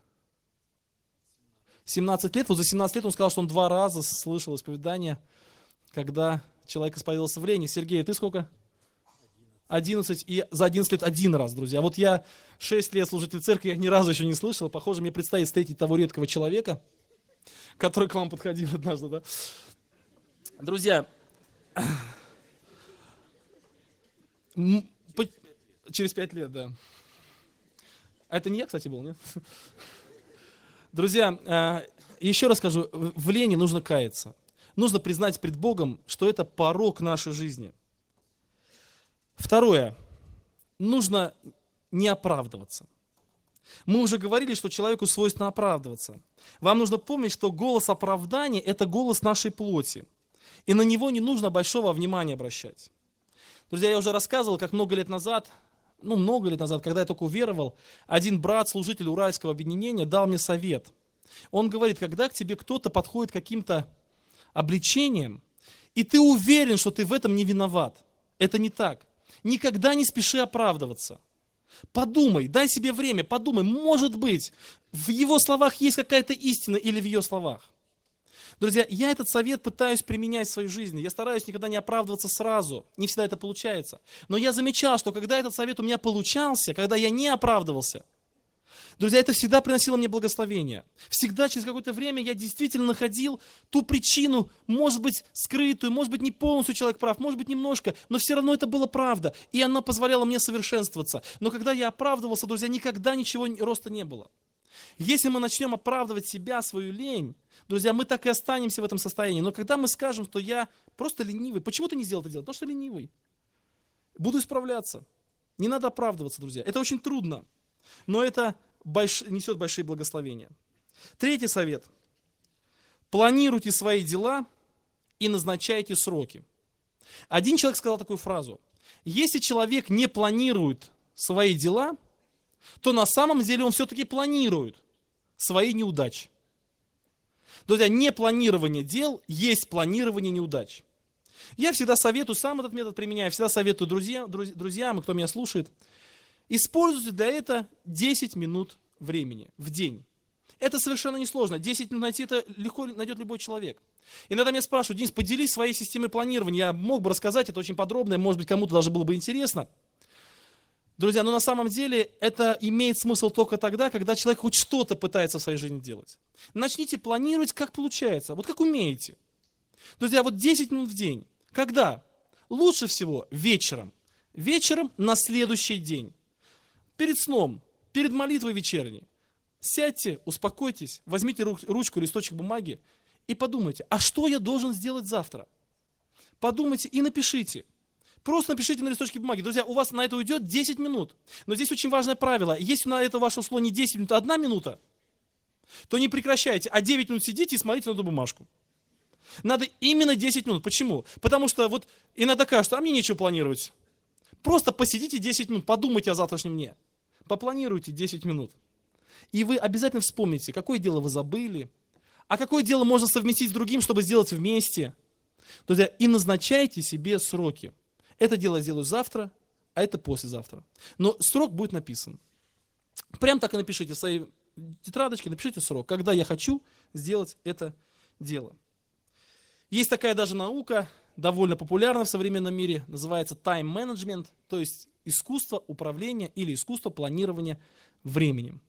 17 лет. Вот за 17 лет он сказал, что он 2 раза слышал исповедание, когда человек исповедовался в лени. Сергей, ты сколько? 11, и за 11 лет 1 раз, друзья. Вот я 6 лет служитель церкви, я ни разу еще не слышал. Похоже, мне предстоит встретить того редкого человека. который к вам подходил однажды, да? Друзья, через 5 лет, да. А это не я, кстати, был, нет? Друзья, еще раз скажу, в лени нужно каяться. Нужно признать пред Богом, что это порок нашей жизни. Второе. Нужно не оправдываться. Мы уже говорили, что человеку свойственно оправдываться. Вам нужно помнить, что голос оправдания – это голос нашей плоти. И на него не нужно большого внимания обращать. Друзья, я уже рассказывал, как много лет назад, когда я только уверовал, один брат, служитель Уральского объединения, дал мне совет. Он говорит, когда к тебе кто-то подходит к каким-то обличением, и ты уверен, что ты в этом не виноват, это не так. Никогда не спеши оправдываться. Подумай, дай себе время, подумай, может быть, в его словах есть какая-то истина или в ее словах. Друзья, я этот совет пытаюсь применять в своей жизни. Я стараюсь никогда не оправдываться сразу. Не всегда это получается. Но я замечал, что когда этот совет у меня получался, когда я не оправдывался, друзья, это всегда приносило мне благословение. Всегда через какое-то время я действительно находил ту причину, может быть, скрытую, может быть, не полностью человек прав, может быть, немножко, но все равно это была правда. И она позволяла мне совершенствоваться. Но когда я оправдывался, друзья, никогда ничего роста не было. Если мы начнем оправдывать себя, свою лень, друзья, мы так и останемся в этом состоянии. Но когда мы скажем, что я просто ленивый, почему ты не сделал это дело? Потому что ленивый. Буду исправляться. Не надо оправдываться, друзья. Это очень трудно, но это несет большие благословения. Третий совет. Планируйте свои дела и назначайте сроки. Один человек сказал такую фразу. Если человек не планирует свои дела, то на самом деле он все-таки планирует свои неудачи. Друзья, непланирование дел есть планирование неудач. Я всегда советую, сам этот метод применяю, всегда советую друзьям, и кто меня слушает, используйте для этого 10 минут времени в день. Это совершенно несложно. 10 минут найти, это легко найдет любой человек. Иногда меня спрашивают, Денис, поделись своей системой планирования. Я мог бы рассказать, это очень подробно, может быть, кому-то даже было бы интересно. Друзья, но на самом деле это имеет смысл только тогда, когда человек хоть что-то пытается в своей жизни делать. Начните планировать, как получается, вот как умеете. Друзья, вот 10 минут в день. Когда? Лучше всего вечером. Вечером на следующий день. Перед сном, перед молитвой вечерней. Сядьте, успокойтесь, возьмите ручку, листочек бумаги и подумайте, а что я должен сделать завтра? Подумайте и напишите. Просто напишите на листочке бумаги. Друзья, у вас на это уйдет 10 минут. Но здесь очень важное правило. Если на это ваше ушло не 10 минут, а 1 минута, то не прекращайте, а 9 минут сидите и смотрите на эту бумажку. Надо именно 10 минут. Почему? Потому что вот иногда кажется, а мне нечего планировать. Просто посидите 10 минут, подумайте о завтрашнем дне. Попланируйте 10 минут. И вы обязательно вспомните, какое дело вы забыли, а какое дело можно совместить с другим, чтобы сделать вместе. Друзья, и назначайте себе сроки. Это дело я сделаю завтра, а это послезавтра. Но срок будет написан. Прям так и напишите в своей тетрадочке, напишите срок, когда я хочу сделать это дело. Есть такая даже наука, довольно популярна в современном мире, называется тайм-менеджмент, то есть искусство управления или искусство планирования временем.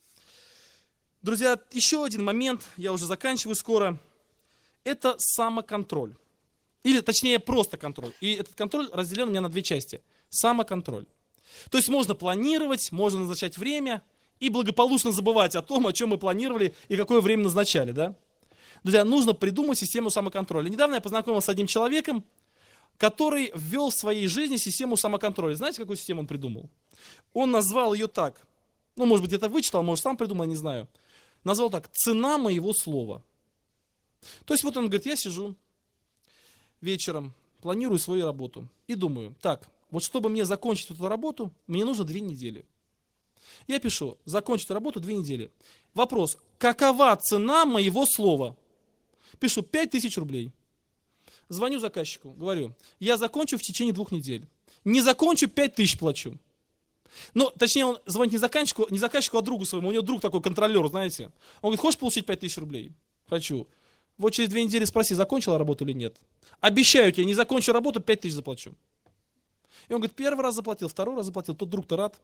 Друзья, еще один момент, я уже заканчиваю скоро, это самоконтроль. Или точнее просто контроль. И этот контроль разделен у меня на 2 части. Самоконтроль. То есть можно планировать, можно назначать время и благополучно забывать о том, о чем мы планировали и какое время назначали. Да? Друзья, нужно придумать систему самоконтроля. Недавно я познакомился с одним человеком, который ввел в своей жизни систему самоконтроля. Знаете, какую систему он придумал? Он назвал ее так. Ну, может быть, где-то вычитал, может, сам придумал, я не знаю. Назвал так: цена моего слова. То есть вот он говорит, я сижу вечером, планирую свою работу и думаю, так, вот чтобы мне закончить эту работу, мне нужно 2 недели. Я пишу, закончить работу 2 недели. Вопрос, какова цена моего слова? Пишу 5000 рублей. Звоню заказчику, говорю, я закончу в течение 2 недель. Не закончу, 5000 плачу. Ну, точнее, он звонит не заказчику, а другу своему. У него друг такой контролер, знаете. Он говорит, хочешь получить 5000 рублей? Хочу. Вот через 2 недели спроси, закончила работу или нет. Обещаю тебе, не закончу работу, 5000 заплачу. И он говорит, 1 раз заплатил, 2 раз заплатил, тот друг-то рад.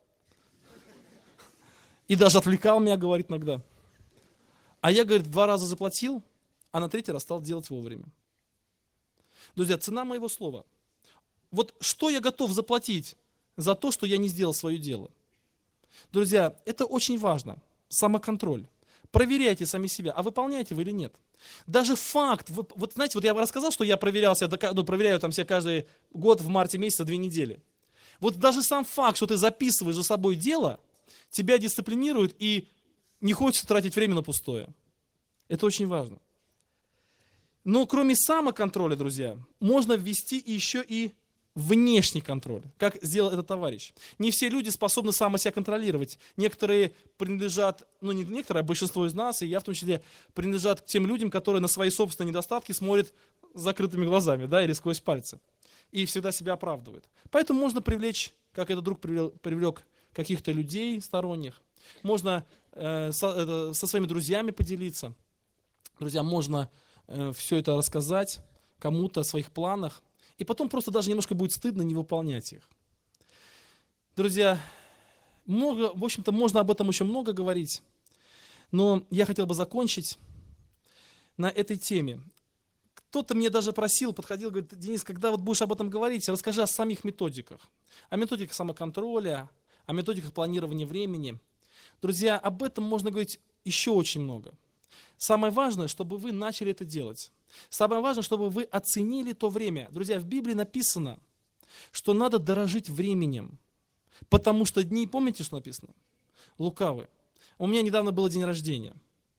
И даже отвлекал меня, говорит иногда. А я, говорит, 2 раза заплатил, а на третий раз стал делать вовремя. Друзья, цена моего слова. Вот что я готов заплатить за то, что я не сделал свое дело? Друзья, это очень важно. Самоконтроль. Проверяйте сами себя, а выполняете вы или нет. Даже факт, вот знаете, вот я рассказал, что я проверялся, проверяю там себя каждый год в марте месяца 2 недели. Вот даже сам факт, что ты записываешь за собой дело, тебя дисциплинирует и не хочется тратить время на пустое. Это очень важно. Но кроме самоконтроля, друзья, можно ввести еще и внешний контроль, как сделал этот товарищ. Не все люди способны сами себя контролировать. Некоторые принадлежат, ну не некоторые, а большинство из нас, и я в том числе, принадлежат к тем людям, которые на свои собственные недостатки смотрят с закрытыми глазами, да, или сквозь пальцы. И всегда себя оправдывают. Поэтому можно привлечь, как этот друг привлек каких-то людей сторонних. Можно со своими друзьями поделиться. Друзья, можно все это рассказать кому-то о своих планах. И потом просто даже немножко будет стыдно не выполнять их. Друзья, в общем-то, можно об этом еще много говорить. Но я хотел бы закончить на этой теме. Кто-то мне даже просил, подходил, говорит: Денис, когда вот будешь об этом говорить, расскажи о самих методиках. О методиках самоконтроля, о методиках планирования времени. Друзья, об этом можно говорить еще очень много. Самое важное, чтобы вы начали это делать. Самое важное, чтобы вы оценили то время. Друзья, в Библии написано, что надо дорожить временем. Потому что дни, помните, что написано? Лукавы. У меня недавно был день рождения.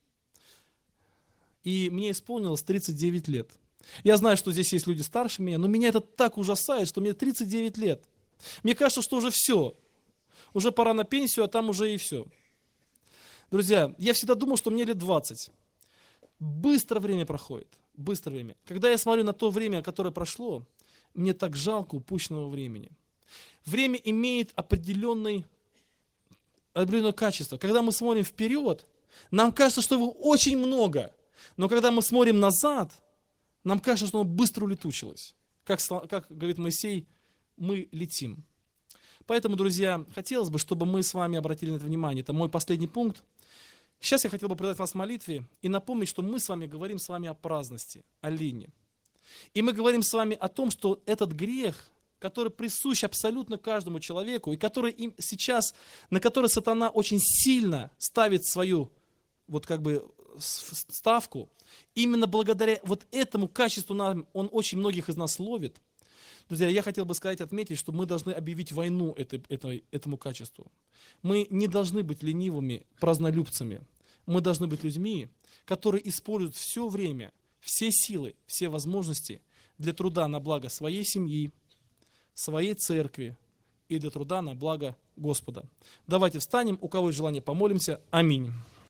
И мне исполнилось 39 лет. Я знаю, что здесь есть люди старше меня, но меня это так ужасает, что мне 39 лет. Мне кажется, что уже все. Уже пора на пенсию, а там уже и все. Друзья, я всегда думал, что мне лет 20. Быстро время проходит. Быстро время. Когда я смотрю на то время, которое прошло, мне так жалко упущенного времени. Время имеет определенное качество. Когда мы смотрим вперед, нам кажется, что его очень много. Но когда мы смотрим назад, нам кажется, что оно быстро улетучилось. Как говорит Моисей, мы летим. Поэтому, друзья, хотелось бы, чтобы мы с вами обратили на это внимание. Это мой последний пункт. Сейчас я хотел бы предать вас молитве и напомнить, что мы с вами говорим с вами о праздности, о лени. И мы говорим с вами о том, что этот грех, который присущ абсолютно каждому человеку, и который им сейчас, на который сатана очень сильно ставит свою вот как бы ставку, именно благодаря вот этому качеству он очень многих из нас ловит. Друзья, я хотел бы сказать, отметить, что мы должны объявить войну этому качеству. Мы не должны быть ленивыми празднолюбцами. Мы должны быть людьми, которые используют все время, все силы, все возможности для труда на благо своей семьи, своей церкви и для труда на благо Господа. Давайте встанем, у кого есть желание, помолимся. Аминь.